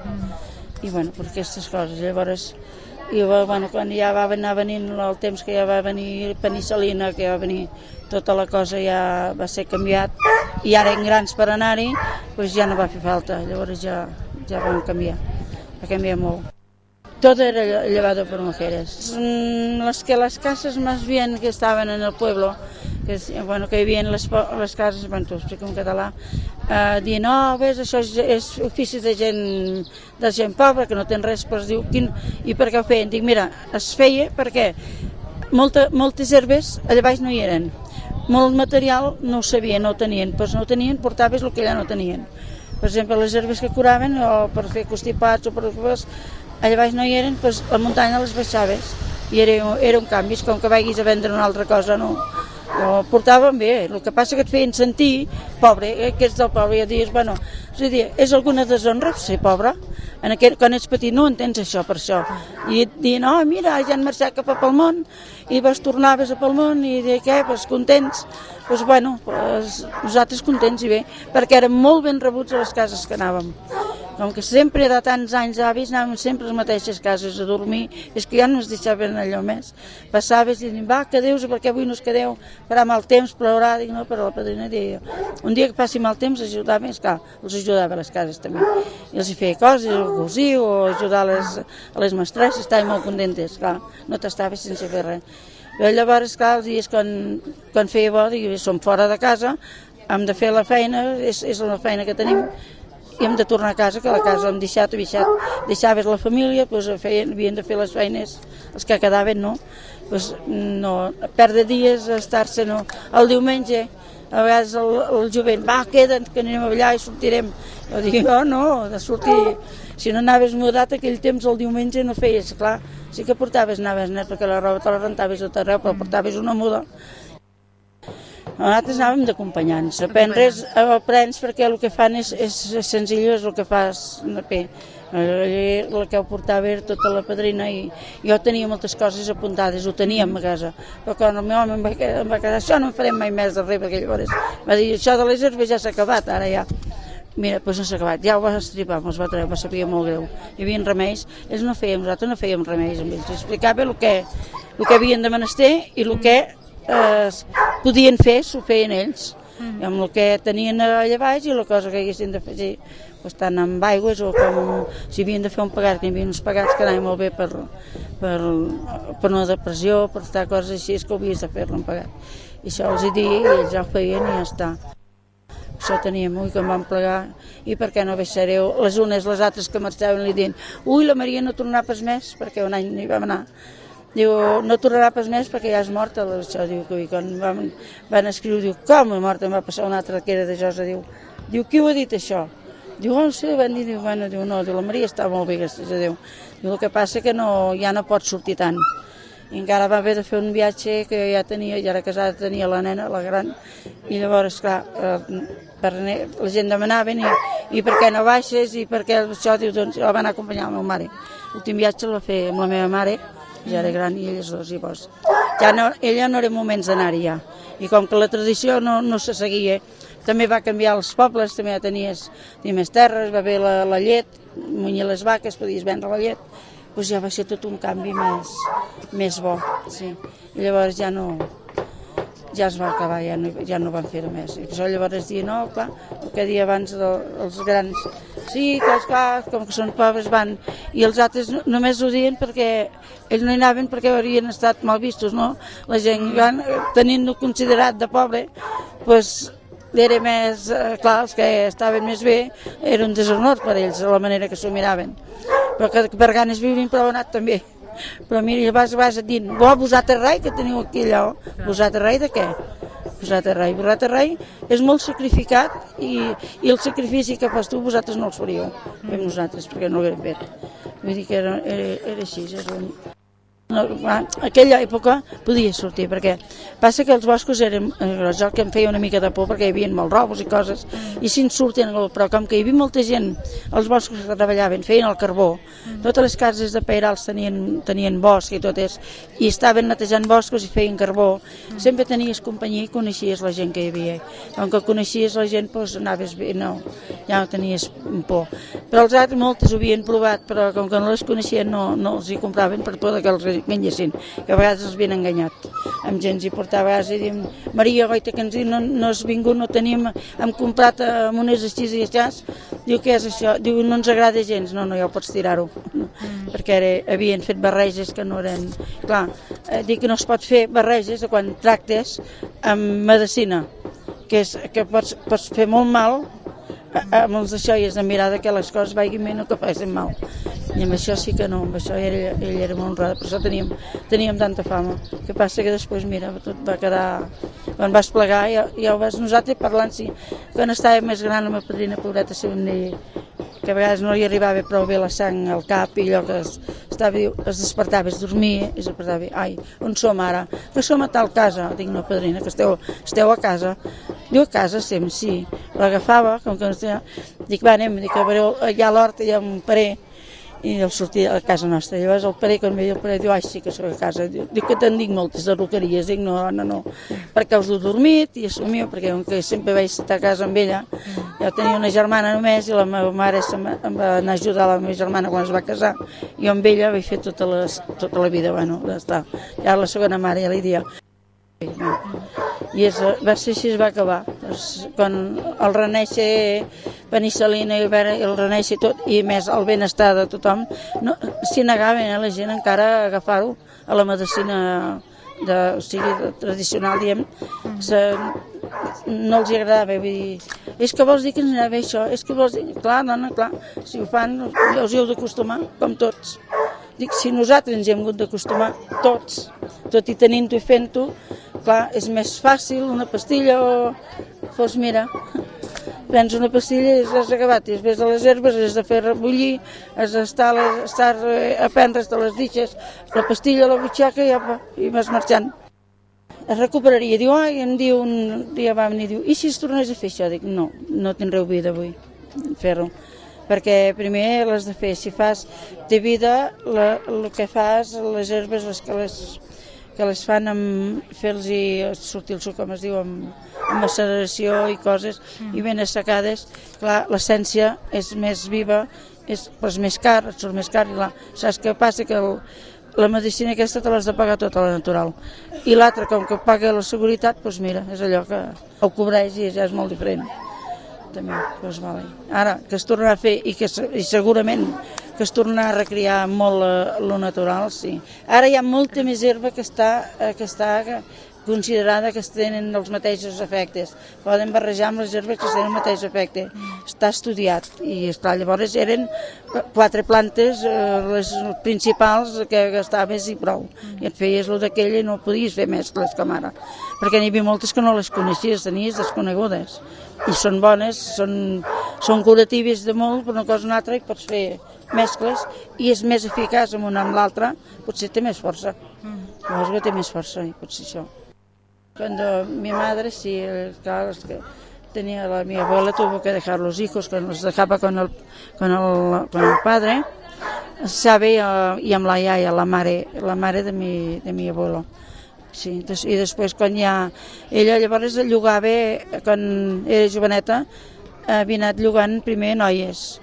I bueno, per aquestes coses. Llavors, i, bueno, quan ja va anar venint el temps que ja va venir penicil·lina, que va venir tota la cosa, ja va ser canviat, i ara eren grans per anar-hi, doncs ja no va fer falta. Llavors ja, ja vam canviar, va canviar molt. Todo era llevado por mujeres. Las que las casas más bien que estaban en el pueblo, que, bueno, que vivían les, les cases, bueno, t'ho explico en català, eh, dient, no, ves, això és, és ofici de gent, de gent pobra, que no tenen res, però es diu, quin, i per què ho feien? Dic, mira, es feia perquè molta, moltes herbes allà baix no hi eren, molt material no ho sabien, no ho tenien, doncs no ho tenien, portaves el que allà no tenien. Per exemple, les herbes que curaven, o per fer constipats, o per fer allà baix no hi eren, doncs la muntanya les baixaves i era, era un canvi, com que vagis a vendre una altra cosa, no, no portaven bé, el que passa que et feien sentir pobre, eh, que ets del poble, i dius, bueno, és a dir, és alguna deshonra ser pobre, en aquest, quan ets petit no entens això per això, i et diuen, oh mira, ja han marxat cap a pel món, i vas tornaves a pel món, i de què, pues contents, doncs bueno, pues, nosaltres contents i bé, perquè érem molt ben rebuts a les cases que anàvem. Com que sempre de tants anys avis anàvem sempre a les mateixes cases a dormir, és que ja no ens deixaven allò més. Passaves i diuen, va, quedeu-vos, perquè avui no us quedeu, farà mal temps, plourà, dic, no, però la padrina deia, un dia que passi mal temps ajudava, és clar, els ajudava a les cases també. I els hi feia coses, o cosir, o ajudar a les, a les mestresses, estaven molt contentes, clar, no t'estaves sense fer res. I llavors, clar, els dies quan, quan feia bo, dic, som fora de casa, hem de fer la feina, és, és la feina que tenim, i hem de tornar a casa, que la casa hem deixat, deixat, deixaves la família, doncs feien, havien de fer les feines, els que quedaven, no? Doncs no, perdre dies a estar-se, no? El diumenge, a vegades el, el jovent, va, queda't, que anem a ballar i sortirem. Jo dic, oh, no, de sortir, si no anaves mudat aquell temps el diumenge no feies, clar, sí que portaves, anaves net, perquè la roba te la rentaves a tot arreu, però portaves una muda. Nosaltres anàvem d'acompanyants, aprendre's, aprens perquè el que fan és, és senzill, és el que fas bé. El que ho portava era tota la padrina i jo tenia moltes coses apuntades, ho teníem a casa, però quan el meu home em va, em va quedar, això no en farem mai més de res, perquè llavors va dir, això de les herbes ja s'ha acabat, ara ja. Mira, doncs no s'ha acabat, ja ho va estripar, ens va treure, va saber molt greu. Hi havia remeis, ells no feien, nosaltres no fèiem remeis amb ells, explicava el que, el que havien de menester i el que eh, podien fer, s'ho feien ells, mm. amb el que tenien allà baix i la cosa que haguessin de fer, doncs, tant amb aigües o com si havien de fer un pagat, que hi havia uns pagats que anaven molt bé per, per, per una depressió, per estar coses així, és que ho havies de fer-lo un pagat. I això els hi dia i ells ja ho feien i ja està. Això teníem, ui, que em van plegar, i per què no baixareu? Les unes, les altres que marxaven li dient, ui, la Maria no tornarà pas més, perquè un any hi vam anar. Diu, no tornarà pas més perquè ja és morta, això, diu, que quan van, van escriure, diu, com és morta? Em va passar una altra que era de Josa, diu, diu, qui ho ha dit això? Diu, oh, no sé, van dir, diu, bueno, diu, no, diu, la Maria està molt bé, gràcies a Déu. Diu, el que passa que no, ja no pot sortir tant. I encara va haver de fer un viatge que ja tenia, ja era casada, tenia la nena, la gran, i llavors, clar, eh, per, la gent demanaven i, i per què no baixes i per què això, diu, doncs, la van acompanyar la meva mare. L'últim viatge el va fer amb la meva mare, ja era gran, i elles dos, i llavors. Ja no, ella no era moments d'anar-hi ja, i com que la tradició no, no se seguia, també va canviar els pobles, també ja tenies, tenies més terres, va haver la, la llet, munyir les vaques, podies vendre la llet, doncs ja va ser tot un canvi més, més bo, sí. I llavors ja no, ja es va acabar, ja no, ja no van fer-ho més. I això llavors dir, no, clar, el que dia abans de, els grans, sí, que clar, com que són pobres van, i els altres només ho diuen perquè ells no hi anaven perquè haurien estat mal vistos, no? La gent gran, tenint-ho considerat de pobre, doncs era més, eh, clar, els que estaven més bé, era un deshonor per ells, la manera que s'ho miraven. Però que per ganes vivien prou anat també. Però mira, vas, vas dient, bo, vosaltres rai que teniu aquí allò, vosaltres rai de què? Vosaltres rai, vosaltres rai és molt sacrificat i, i el sacrifici que fas tu vosaltres no el faríeu, fem nosaltres, perquè no l'haguem fet. Vull dir que era, era, era així, és l'únic. No, aquella època podia sortir perquè passa que els boscos eren eh, jo que em feia una mica de por perquè hi havia molts robos i coses i si en surten, però com que hi havia molta gent els boscos que treballaven, feien el carbó, totes les cases de pairals tenien, tenien bosc i totes i estaven netejant boscos i feien carbó, sempre tenies companyia i coneixies la gent que hi havia, com que coneixies la gent doncs anaves bé, no, ja no tenies por, però els altres moltes ho havien provat però com que no les coneixien no, no els hi compraven per por que els enganyessin, que a vegades els havien enganyat amb gent i portava a vegades i diem, Maria Goita que ens diu no, no has vingut, no tenim hem comprat amb unes així i així diu què és això, diu no ens agrada gens no, no ja ho pots tirar-ho mm. perquè era, havien fet barreges que no eren clar, eh, dic que no es pot fer barreges quan tractes amb medicina que, és, que pots, pots fer molt mal amb els d'això i és de mirada que les coses vagin bé no que facin mal i amb això sí que no, amb això ell, ell era molt honrada, per això teníem, teníem tanta fama. El que passa que després, mira, tot va quedar... Quan vas plegar, ja, ja ho vas nosaltres parlant, sí. Quan estava més gran, la meva padrina, pobreta, se vam dir que a vegades no li arribava prou bé la sang al cap i allò que es, estava, es despertava, es dormia i es despertava, ai, on som ara? Que som a tal casa. Dic, no, padrina, que esteu, esteu a casa. Diu, a casa, sempre, sí. L'agafava, com que no estava... Dic, va, anem, dic, a veure, allà a l'horta hi ha un parer i el sortia a casa nostra. Llavors el parer, quan veia el parer, diu, ai, sí que soc a casa. Diu que te'n dic moltes de roqueries. Dic, no, no, no, perquè us ho dormit i assumiu, perquè que sempre vaig estar a casa amb ella. Jo tenia una germana només i la meva mare em va anar a ajudar la meva germana quan es va casar. Jo amb ella vaig fer tota, les, tota la vida, bueno, d'estar. Ja la segona mare ja li dia. I és, va ser així, es va acabar. Quan el reneixer penicil·lina i el reneixer tot, i més el benestar de tothom, no, s'hi negaven eh, la gent encara a agafar-ho a la medicina de, o sigui, de, tradicional, diem, se, no els agradava, vull dir, és que vols dir que ens anava això, és que vols dir, clar, dona, clar, si ho fan, us hi heu d'acostumar, com tots. Dic, si nosaltres ens hi hem hagut d'acostumar, tots, tot i tenint-ho i fent-ho, clar, és més fàcil una pastilla o... Doncs mira, prens una pastilla i has acabat, i després de les herbes has de fer rebullir, has d'estar a prendre's de les ditxes, la pastilla a la butxaca i, apa, i vas marxant. Es recuperaria, diu, ai, em diu un dia va venir, diu, i si es tornés a fer això? Dic, no, no tindreu vida avui, fer-ho. Perquè primer l'has de fer, si fas de vida, la, el que fas, les herbes, les que les, que les fan amb fer-los i sortir el suc, com es diu, amb, amb maceració i coses, mm. i ben assecades, clar, l'essència és més viva, és pues, més car, et surt més car, i la, saps què passa? Que el, la medicina aquesta te l'has de pagar tota la natural, i l'altra, com que paga la seguretat, doncs mira, és allò que ho cobreix i ja és molt diferent. També, doncs vale. Ara, que es tornarà a fer i que i segurament que es tornarà a recrear molt lo natural, sí. Ara hi ha molta més herba que està, que està considerada que tenen els mateixos efectes. Poden barrejar amb les herbes que tenen el mateix efecte. Està estudiat i esclar, llavors eren quatre plantes, eh, les principals que gastaves i prou. I et feies el d'aquella i no podies fer mescles com ara. Perquè n'hi havia moltes que no les coneixies, tenies desconegudes. I són bones, són, són curatives de molt, per una cosa o una altra, i pots fer mescles, i és més eficaç amb una amb l'altra, potser té més força. Llavors que té més força, i potser això. Cuando mi madre, sí, claro, es que tenía la, mi abuela tuvo que dejar los hijos, que los dejaba con el, con el, con el padre, sabe, i amb la iaia, la mare, la mare de mi, de mi abuelo. Sí, des, i després quan ja... Ella llavors llogava, quan era joveneta, havia anat llogant primer noies,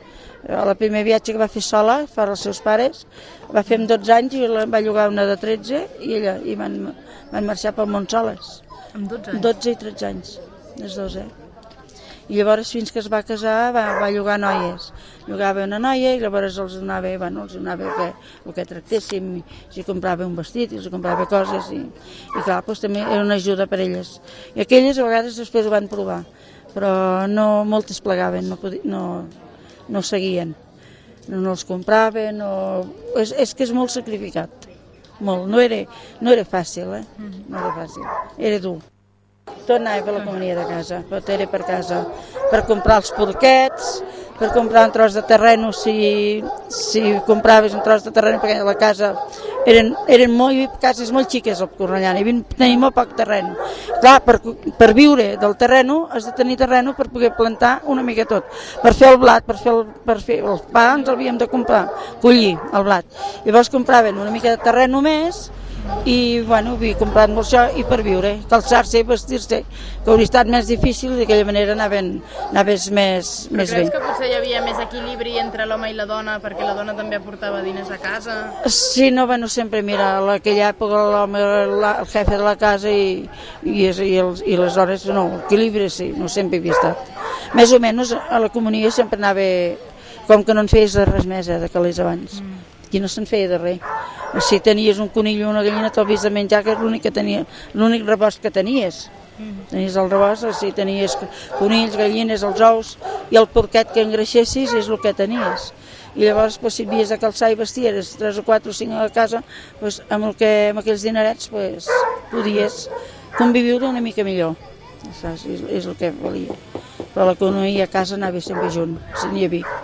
El primer viatge que va fer sola, per als seus pares, va fer amb dotze anys i va llogar una de tretze i ella i van, van marxar pel món soles. Amb dotze anys? dotze i tretze anys, els dos, eh? I llavors, fins que es va casar, va, va llogar noies. Llogava una noia i llavors els donava, bueno, els donava el que, el que tractéssim, si comprava un vestit, els comprava coses, i, i clar, doncs, també era una ajuda per elles. I aquelles a vegades després ho van provar, però no moltes plegaven, no, podi, no, no seguien, no, no els compraven, no, és, és que és molt sacrificat, molt, no era, no era fàcil, eh? No era fàcil, era dur. Tot anava per la comunitat de casa, tot era per casa, per comprar els porquets, per comprar un tros de terreno si, si compraves un tros de terreno, perquè la casa eren, eren molt, cases molt xiques al Cornellana, i tenim molt poc terreno. Clar, per, per viure del terreno has de tenir terreno per poder plantar una mica tot, per fer el blat, per fer el, per fer el pa ens l'havíem de comprar, collir el blat. Llavors compraven una mica de terreno més, i bueno, havia comprat molt això i per viure, calçar-se i vestir-se, que hauria estat més difícil, d'aquella manera anaven, anaves més, Però més creus bé. que potser hi havia més equilibri entre l'home i la dona, perquè la dona també aportava diners a casa? Sí, no, bueno, sempre, mira, en aquella època l'home era el jefe de la casa i, i, i, els, i les dones, no, l'equilibri sí, no sempre havia estat. Més o menys a la comunió sempre anava, com que no en feies de res més, eh, de calés abans. Mm. Aquí no se'n feia de res. Si tenies un conill o una gallina te'l havies de menjar, que és l'únic que tenia, l'únic rebost que tenies. Mm. Tenies el rebost, si tenies conills, gallines, els ous i el porquet que engreixessis és el que tenies. I llavors, pues, si havies de calçar i vestir, eres tres o quatre o cinc a la casa, pues, amb, el que, amb aquells dinerets pues, podies conviure una mica millor. Saps? És, és el que valia. Però l'economia a casa anava sempre junt, si n'hi havia.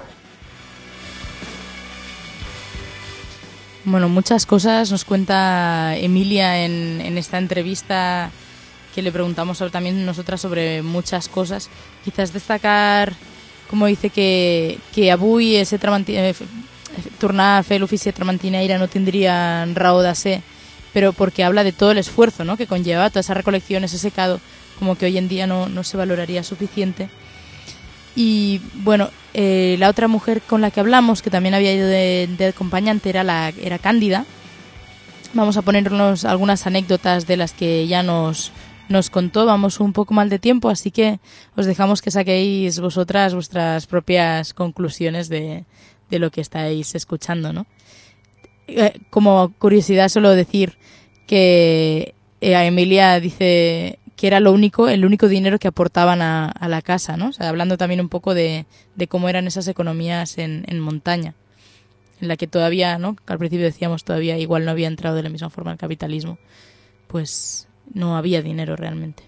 Bueno, muchas cosas nos cuenta Emilia en, en esta entrevista, que le preguntamos sobre, también nosotras sobre muchas cosas. Quizás destacar, como dice, que, que avui ese eh, tornar a fer l'ofici de tramantinaire no tendría raó de ser, pero porque habla de todo el esfuerzo, ¿no?, que conlleva toda esa recolección, ese secado, como que hoy en día no, no se valoraría suficiente. Y bueno, eh, la otra mujer con la que hablamos, que también había ido de, de acompañante, era, la, era Cándida. Vamos a ponernos algunas anécdotas de las que ella nos, nos contó. Vamos un poco mal de tiempo, así que os dejamos que saquéis vosotras vuestras propias conclusiones de, de lo que estáis escuchando, ¿no? Eh, como curiosidad, solo decir que eh, a Emilia dice que era lo único, el único dinero que aportaban a, a la casa, ¿no? O sea, hablando también un poco de, de cómo eran esas economías en, en montaña, en la que todavía, ¿no?, que al principio decíamos todavía igual no había entrado de la misma forma el capitalismo, pues no había dinero realmente.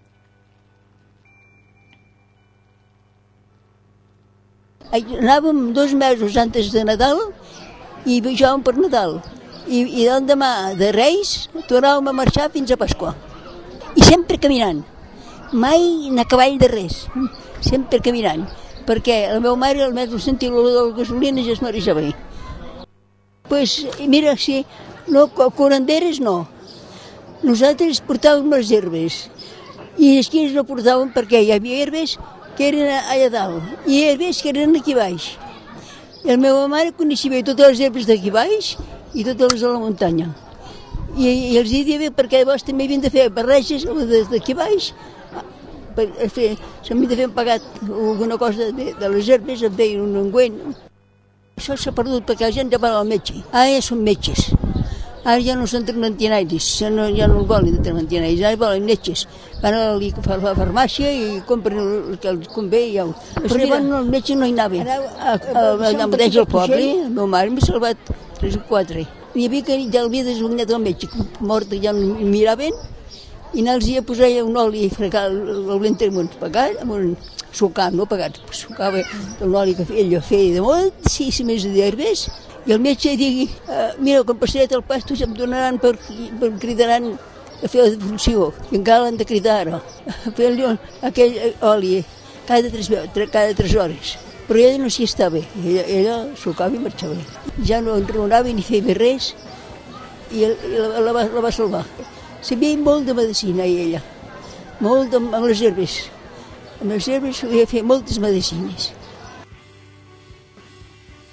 Anàvem dos mesos antes de Nadal i viajàvem per Nadal. I, i l'endemà de Reis tornàvem a marxar fins a Pasqua. I sempre caminant, mai a cavall de res, sempre caminant, perquè la meva mare al més sentir l'olor de la gasolina ja es marejava. Pues mira, sí, no, curanderes no, nosaltres portàvem les herbes, i les quines no portàvem perquè hi havia herbes que eren allà dalt, i herbes que eren aquí baix. I la meva mare coneixia bé totes les herbes d'aquí baix i totes les de la muntanya. I, i els hi deia perquè llavors també havien de fer barreges d'aquí baix, per fer, s'havien de fer pagat alguna cosa de, de les herbes, em deien un ungüent. Això s'ha perdut perquè la gent ja va al metge. Ara ja són metges, ara ja no són tramantinaires, ja no, ja no el volen de tramantinaires, ara volen metges. Van a la farmàcia i compren el que els convé i ja ho... Però llavors els metges no hi anaven. Allà mateix al poble, la meva mare m'ha salvat tres o quatre. Hi havia que ja l'havia desguanyat el metge, mort ja no miraven, i anar-los a posar un oli i fregar el ventre amb un pagat, amb un sucar, no pagat, sucava l'oli que ella feia de molt, sis mesos d'herbes, i el metge digui, mira, quan passaré el pasto ja em donaran per, per cridaran a fer la defunció, i encara l'han de cridar ara, a fer aquell oli cada tres, cada tres hores. Però ella no s'hi estava, ella, ella sucava i marxava. Ja no enraonava ni feia res i la, la, va, la va salvar. Sabia molt de medicina ella, molt de, amb les herbes. Amb les herbes sabia fer moltes medicines.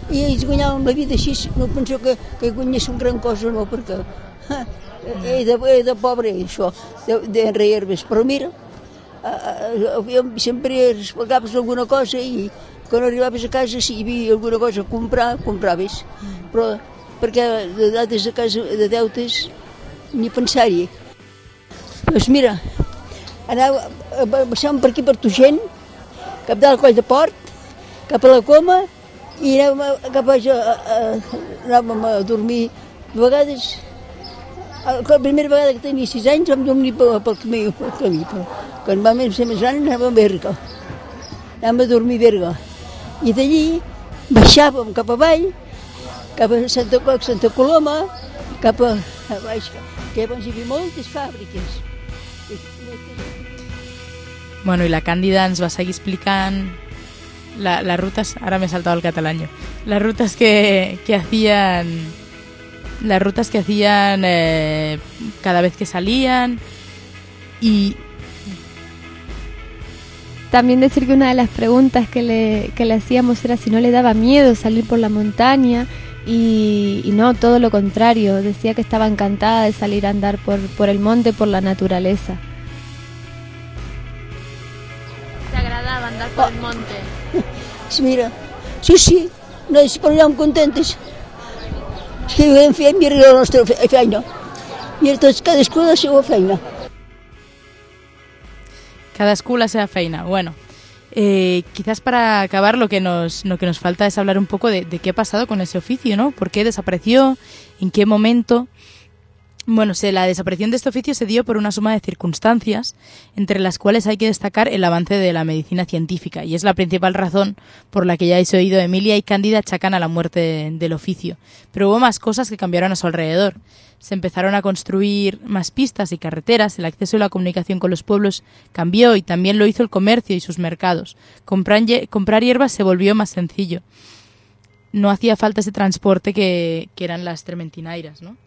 i ells guanyaven la vida així, no penso que, que guanyessin gran cosa, no, perquè eh, eh, de, eh, de pobre, això, de, de reherbes, però mira, eh, jo sempre explicaves alguna cosa i quan arribaves a casa si hi havia alguna cosa a comprar, compraves, però perquè de dades de casa de deutes ni pensar-hi. Doncs mira, anava, baixàvem per aquí per Tuixent, cap dalt Coll de Port, cap a la Coma, i anàvem cap a, a, a, anàvem a dormir de vegades. La primera vegada que tenia sis anys vam dormir pel, pel camí, pel camí, però quan vam ser més gran anàvem a Berga, anàvem a dormir a Berga. I d'allí baixàvem cap avall, cap a Santa, Santa Coloma, cap a, a baix, que llavors hi havia moltes fàbriques. Bueno, y la Cándida ens va seguir explicant la, las rutas, ahora me he saltado el catalaño, las rutas que, que hacían, las rutas que hacían eh, cada vez que salían y... También decir que una de las preguntas que le, que le hacíamos era si no le daba miedo salir por la montaña y, y no, todo lo contrario, decía que estaba encantada de salir a andar por, por el monte, por la naturaleza. ¿Te agradaba andar por el monte? Sí, mira, sí, sí, nos poníem contentes. És que vam fer, mira la nostra feina, mira tots, cadascú la seva feina. Cadascú la seva feina. Bueno, eh, quizás para acabar lo que nos lo que nos falta es hablar un poco de, de qué ha pasado con ese oficio, ¿no? ¿Por qué desapareció? ¿En qué momento? Bueno, se, la desaparición de este oficio se dio por una suma de circunstancias, entre las cuales hay que destacar el avance de la medicina científica, y es la principal razón por la que ya habéis oído Emilia y Cándida achacan a la muerte de, del oficio. Pero hubo más cosas que cambiaron a su alrededor. Se empezaron a construir más pistas y carreteras, el acceso y la comunicación con los pueblos cambió y también lo hizo el comercio y sus mercados. Comprar, comprar hierbas se volvió más sencillo. No hacía falta ese transporte que, que eran las trementinairas, ¿no?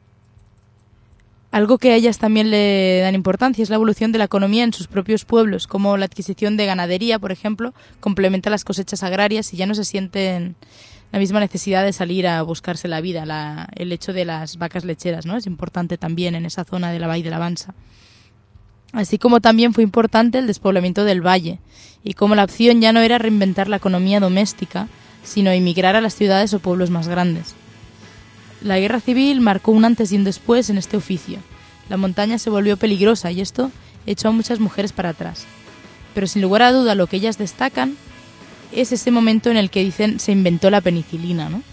Algo que a ellas también le dan importancia es la evolución de la economía en sus propios pueblos, como la adquisición de ganadería, por ejemplo, complementa las cosechas agrarias y ya no se sienten la misma necesidad de salir a buscarse la vida. La, el hecho de las vacas lecheras, ¿no? Es importante también en esa zona de la Vall de la Vansa. Así como también fue importante el despoblamiento del valle, y como la opción ya no era reinventar la economía doméstica, sino emigrar a las ciudades o pueblos más grandes. La guerra civil marcó un antes y un después en este oficio. La montaña se volvió peligrosa y esto echó a muchas mujeres para atrás. Pero sin lugar a duda lo que ellas destacan es ese momento en el que dicen se inventó la penicilina, ¿no?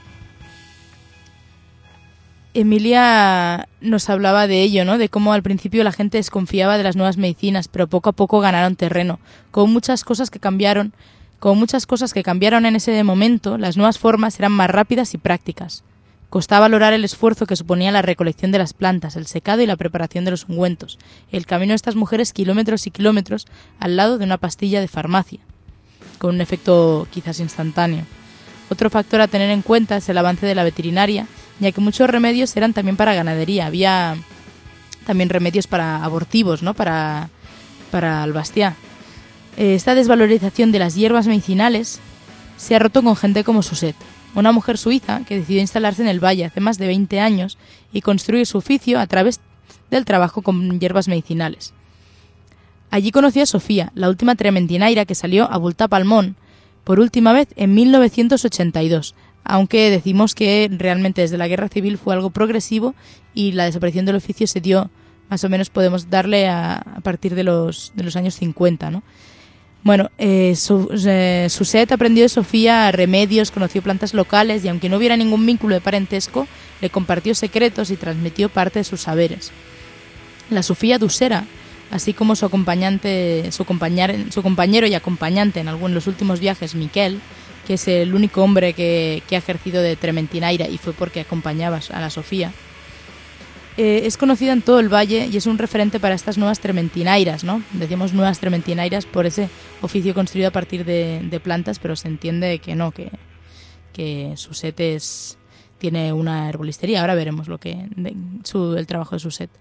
Emilia nos hablaba de ello, ¿no? De cómo al principio la gente desconfiaba de las nuevas medicinas, pero poco a poco ganaron terreno. Con muchas cosas que cambiaron, con muchas cosas que cambiaron en ese momento, las nuevas formas eran más rápidas y prácticas. Costaba valorar el esfuerzo que suponía la recolección de las plantas, el secado y la preparación de los ungüentos. El camino de estas mujeres kilómetros y kilómetros al lado de una pastilla de farmacia, con un efecto quizás instantáneo. Otro factor a tener en cuenta es el avance de la veterinaria, ya que muchos remedios eran también para ganadería. Había también remedios para abortivos, ¿no? Para, para el bestiar. Esta desvalorización de las hierbas medicinales se ha roto con gente como Suset, una mujer suiza que decidió instalarse en el valle hace más de veinte años y construir su oficio a través del trabajo con hierbas medicinales. Allí conoció a Sofía, la última trementinaira que salió a Volta Palmón por última vez en mil novecientos ochenta y dos, aunque decimos que realmente desde la guerra civil fue algo progresivo y la desaparición del oficio se dio, más o menos podemos darle a, a partir de los, de los años cincuenta, ¿no? Bueno, eh, su, eh, Suset aprendió de Sofía remedios, conoció plantas locales y aunque no hubiera ningún vínculo de parentesco, le compartió secretos y transmitió parte de sus saberes. La Sofía d'Ussera, así como su acompañante, su, compañar, su compañero y acompañante en algunos de los últimos viajes, Miquel, que es el único hombre que, que ha ejercido de trementinaira y fue porque acompañaba a la Sofía, Eh, es conocida en todo el valle y es un referente para estas nuevas trementinairas, ¿no? Decimos nuevas trementinairas por ese oficio construido a partir de, de plantas, pero se entiende que no, que, que Suset es, tiene una herbolistería. Ahora veremos lo que de, su, el trabajo de Suset.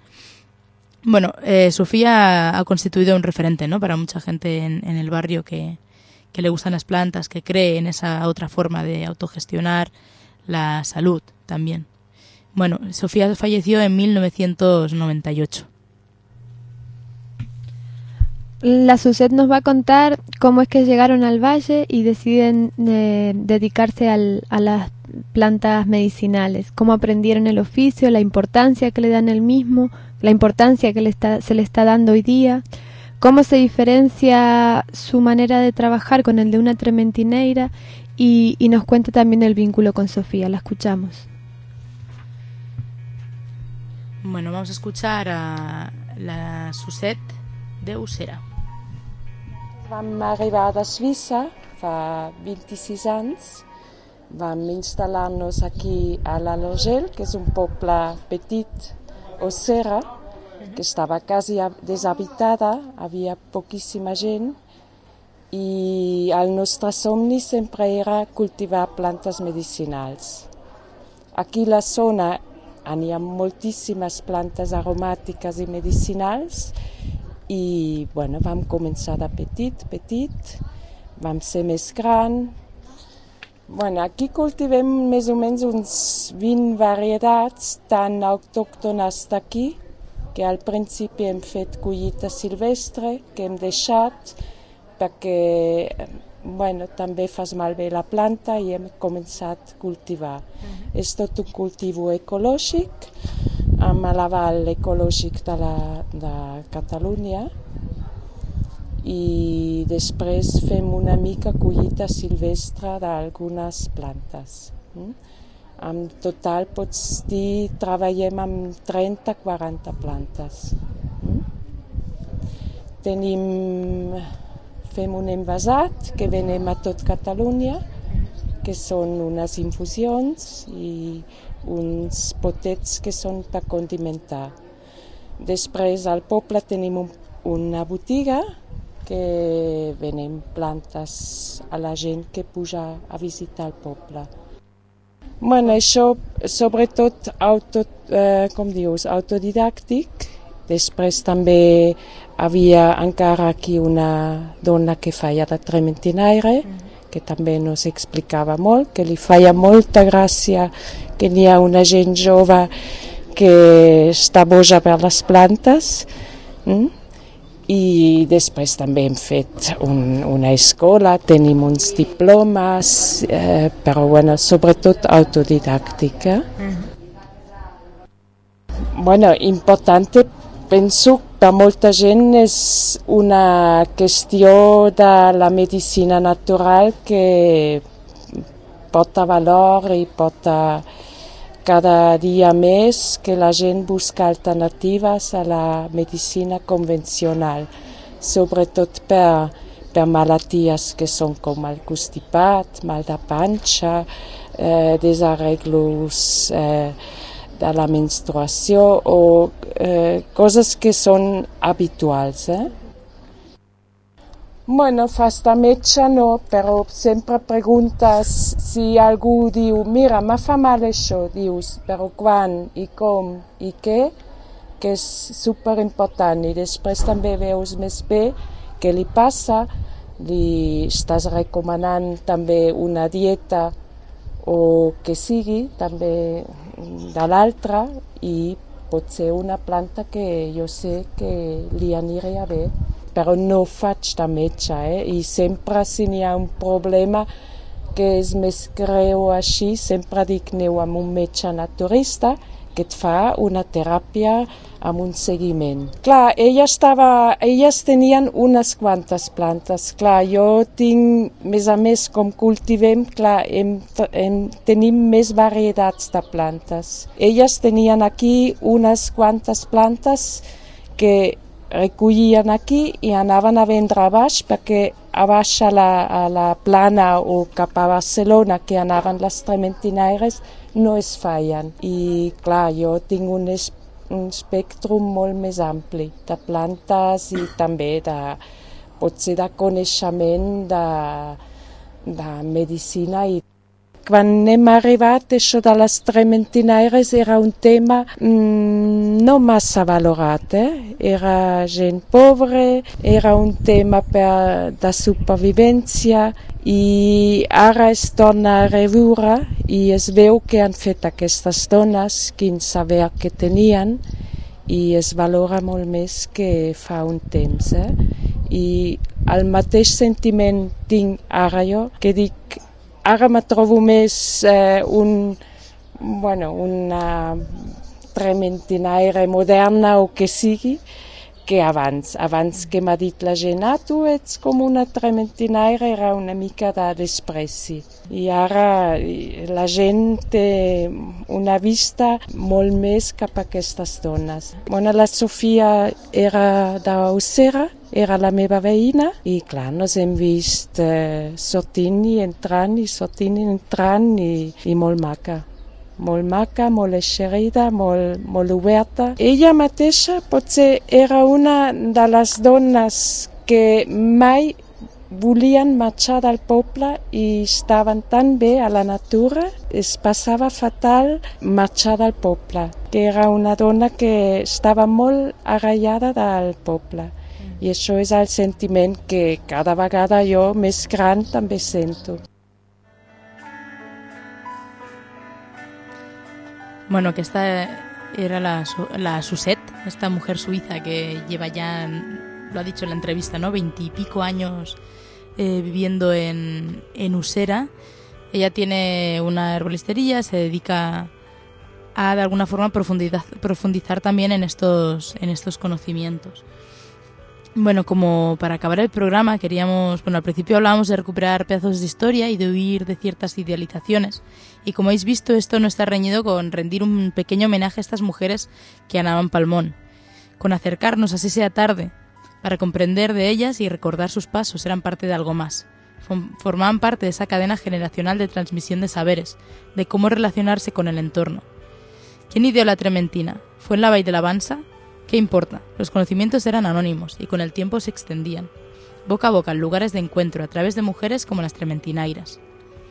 Bueno, eh, Sofía ha constituido un referente, ¿no? Para mucha gente en, en el barrio que, que le gustan las plantas, que cree en esa otra forma de autogestionar la salud también. Bueno, Sofía falleció en mil novecientos noventa y ocho. La Suzette nos va a contar cómo es que llegaron al valle y deciden eh, dedicarse al, a las plantas medicinales, cómo aprendieron el oficio, la importancia que le dan el mismo, la importancia que le está, se le está dando hoy día, cómo se diferencia su manera de trabajar con el de una trementineira y, y nos cuenta también el vínculo con Sofía. La escuchamos. Bueno, vamos a escuchar a la Suzette de Usera. Vam arribar de Suïssa fa vint-i-sis anys. Vam instal·lar-nos aquí a la Logel, que és un poble petit, Usera, que estava quasi deshabitada, havia poquíssima gent, i el nostre somni sempre era cultivar plantes medicinals. Aquí a la zona hi ha moltíssimes plantes aromàtiques i medicinals, i bueno, vam començar de petit, petit, vam ser més gran. Bueno, aquí cultivem més o menys uns vint varietats, tant autòctones d'aquí, que al principi hem fet collita silvestre, que hem deixat perquè bueno, també fas malbé la planta i hem començat a cultivar. Uh-huh. És tot un cultiu ecològic, amb l'aval ecològic de, la, de Catalunya, i després fem una mica collita silvestre d'algunes plantes. Mm? En total pots dir treballem amb trenta a quaranta plantes. Mm? Tenim, fem un envasat que venem a tot Catalunya, que són unes infusions i uns potets que són per condimentar. Després al poble tenim un, una botiga que venem plantes a la gent que puja a visitar el poble. Bueno, això sobretot auto, eh, com dius, autodidàctic. Després també havia encara aquí una dona que feia de trementinaire, que també nos explicava molt, que li feia molta gràcia que n'hi ha una gent jove que està boja per les plantes. Mm? I després també hem fet un, una escola, tenim uns diplomes, eh, però bueno, sobretot autodidàctica. Mm-hmm. Bueno, importante, penso que per molta gent és una qüestió de la medicina natural que porta valor i porta cada dia més que la gent busca alternatives a la medicina convencional, sobretot per, per malalties que són com el constipat, mal de panxa, eh, desarreglos eh, de la menstruació o eh, coses que són habituals. Eh? Bueno, fas de metge no, però sempre preguntes si algú diu mira, m'ha fa mal això, dius, però quan i com i què, que és superimportant. I després també veus més bé què li passa, li estàs recomanant també una dieta o que sigui també de l'altra i pot ser una planta que jo sé que li aniria bé, però no faig de metge, eh? I sempre si n'hi ha un problema que és més greu així, sempre dic aneu amb un metge naturista que et fa una teràpia amb un seguiment. Clar, elles, estava, elles tenien unes quantes plantes. Clar, jo tinc, més a més, com cultivem, clar, hem, hem, tenim més varietats de plantes. Elles tenien aquí unes quantes plantes que recollien aquí i anaven a vendre a baix, perquè a baix a la, a la plana o cap a Barcelona, que anaven les trementinaires, no es feien. I clar, jo tinc un, es, un espectrum molt més ampli de plantes i també de, potser de coneixement de, de medicina. I quan hem arribat, això de les trementinaires era un tema mm, no massa valorat. Eh? Era gent pobra, era un tema per, de supervivència, i ara es torna a reviure i es veu que han fet aquestes dones quin saber que tenien i es valora molt més que fa un temps. Eh? I el mateix sentiment tinc ara jo, que dic, ara me trobo més eh, un, bueno, una trementinaire moderna o que sigui, que abans. Abans que m'ha dit la gent, ah, tu ets com una trementinaire, era una mica de despreci. I ara la gent té una vista molt més cap a aquestes dones. Bueno, la Sofia era d'Ossera, era la meva veïna, i clar, nos hem vist eh, sortint i entrant, i sortint i entrant, i, i molt maca. Molt maca, molt eixerida, molt, molt oberta. Ella mateixa potser era una de les dones que mai volien marxar del poble i estaven tan bé a la natura, es passava fatal marxar del poble, que era una dona que estava molt agraïada del poble. I això és el sentiment que cada vegada jo, més gran, també sento. Bueno, que esta era la, la Suset, esta mujer suiza que lleva ya, lo ha dicho en la entrevista, ¿no? Veintipico años eh, viviendo en, en Usera. Ella tiene una herbolistería, se dedica a de alguna forma profundizar, profundizar también en estos, en estos conocimientos. Bueno, como para acabar el programa queríamos, bueno, al principio hablábamos de recuperar pedazos de historia y de huir de ciertas idealizaciones. Y como habéis visto, esto no está reñido con rendir un pequeño homenaje a estas mujeres que ganaban Palmón, con acercarnos, así sea tarde, para comprender de ellas y recordar sus pasos, eran parte de algo más. Formaban parte de esa cadena generacional de transmisión de saberes, de cómo relacionarse con el entorno. ¿Quién ideó la trementina? ¿Fue en la Vall de la Vansa? ¿Qué importa? Los conocimientos eran anónimos y con el tiempo se extendían, boca a boca en lugares de encuentro a través de mujeres como las trementinairas.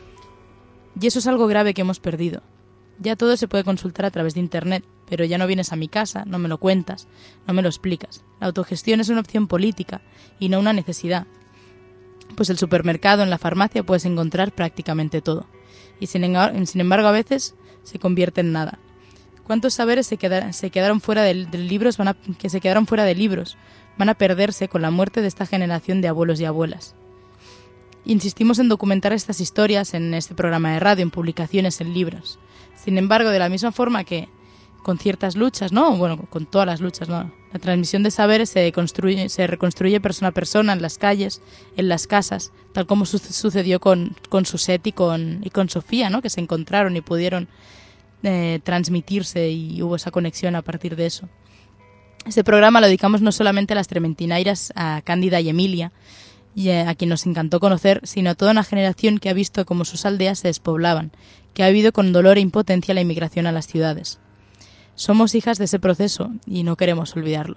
Y eso es algo grave que hemos perdido. Ya todo se puede consultar a través de internet, pero ya no vienes a mi casa, no me lo cuentas, no me lo explicas. La autogestión es una opción política y no una necesidad. Pues en el supermercado, en la farmacia puedes encontrar prácticamente todo. Y sin embargo a veces se convierte en nada. ¿Cuántos saberes se, quedar, se quedaron fuera de, de libros van a, que se quedaron fuera de libros van a perderse con la muerte de esta generación de abuelos y abuelas? Insistimos en documentar estas historias en este programa de radio, en publicaciones, en libros. Sin embargo, de la misma forma que con ciertas luchas, ¿no? Bueno, con todas las luchas, ¿no? La transmisión de saberes se construye, se reconstruye persona a persona en las calles, en las casas, tal como su, sucedió con, con Suset y con, y con Sofía, ¿no? Que se encontraron y pudieron Eh, transmitirse y hubo esa conexión a partir de eso. Este programa lo dedicamos no solamente a las trementinairas, a Cándida y Emilia, y a, a quien nos encantó conocer, sino a toda una generación que ha visto cómo sus aldeas se despoblaban, que ha vivido con dolor e impotencia la inmigración a las ciudades. Somos hijas de ese proceso y no queremos olvidarlo.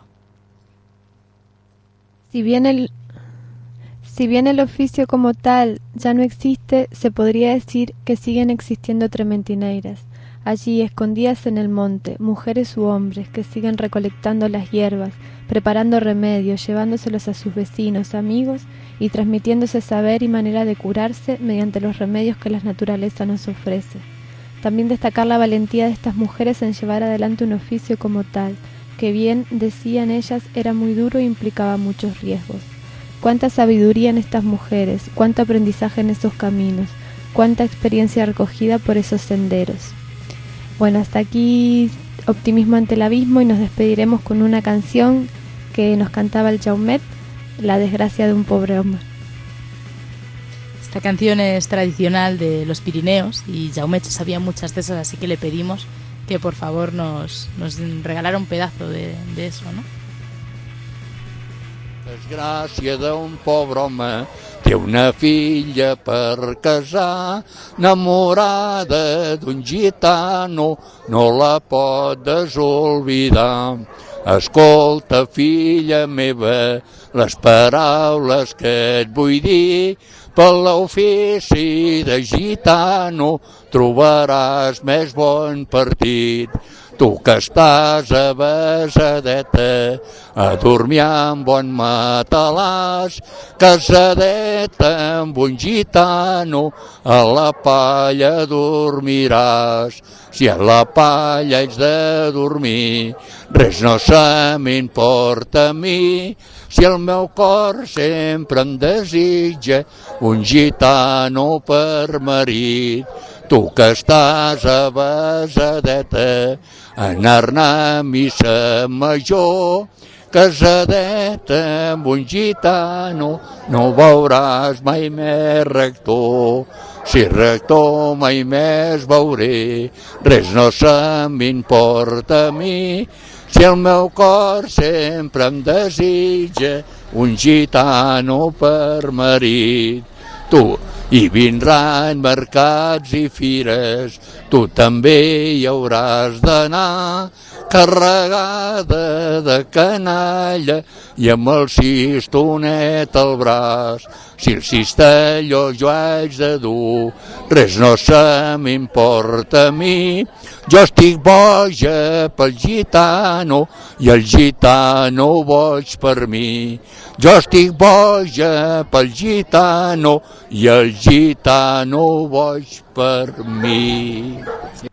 Si bien el, si bien el oficio como tal ya no existe, se podría decir que siguen existiendo trementineiras. Allí, escondidas en el monte, mujeres u hombres que siguen recolectando las hierbas, preparando remedios, llevándoselos a sus vecinos, amigos y transmitiéndose saber y manera de curarse mediante los remedios que la naturaleza nos ofrece. También destacar la valentía de estas mujeres en llevar adelante un oficio como tal, que bien decían ellas era muy duro e implicaba muchos riesgos. Cuánta sabiduría en estas mujeres, cuánto aprendizaje en esos caminos, cuánta experiencia recogida por esos senderos. Bueno, hasta aquí Optimismo ante el abismo y nos despediremos con una canción que nos cantaba el Jaumet, La desgracia de un pobre hombre. Esta canción es tradicional de los Pirineos y Jaumet sabía muchas de esas, así que le pedimos que por favor nos, nos regalara un pedazo de, de eso, ¿no? Desgràcia d'un pobre home, té una filla per casar, enamorada d'un gitano, no la pot desoblidar. Escolta, filla meva, les paraules que et vull dir, per l'ofici de gitano trobaràs més bon partit. Tu que estàs a Besadeta, a dormir amb bon matalàs, casadeta amb un gitano, a la palla dormiràs. Si a la palla ets de dormir, res no se m'importa a mi, si el meu cor sempre em desitja un gitano per marit. Tu que estàs a Besadeta, anar-ne a missa major, casadeta amb un gitano, no veuràs mai més rector. Si rector mai més veuré, res no se m'importa a mi, si el meu cor sempre em desitja un gitano per marit. Tu, i vindran mercats i fires, tu també hi hauràs d'anar, carregada de canalla i amb el cistonet al braç. Si el cistelló jo haig de dur, res no se m'importa a mi, jo estic boja pel gitano i el gitano boig per mi. Jo estic boja pel gitano i el gitano boig per mi.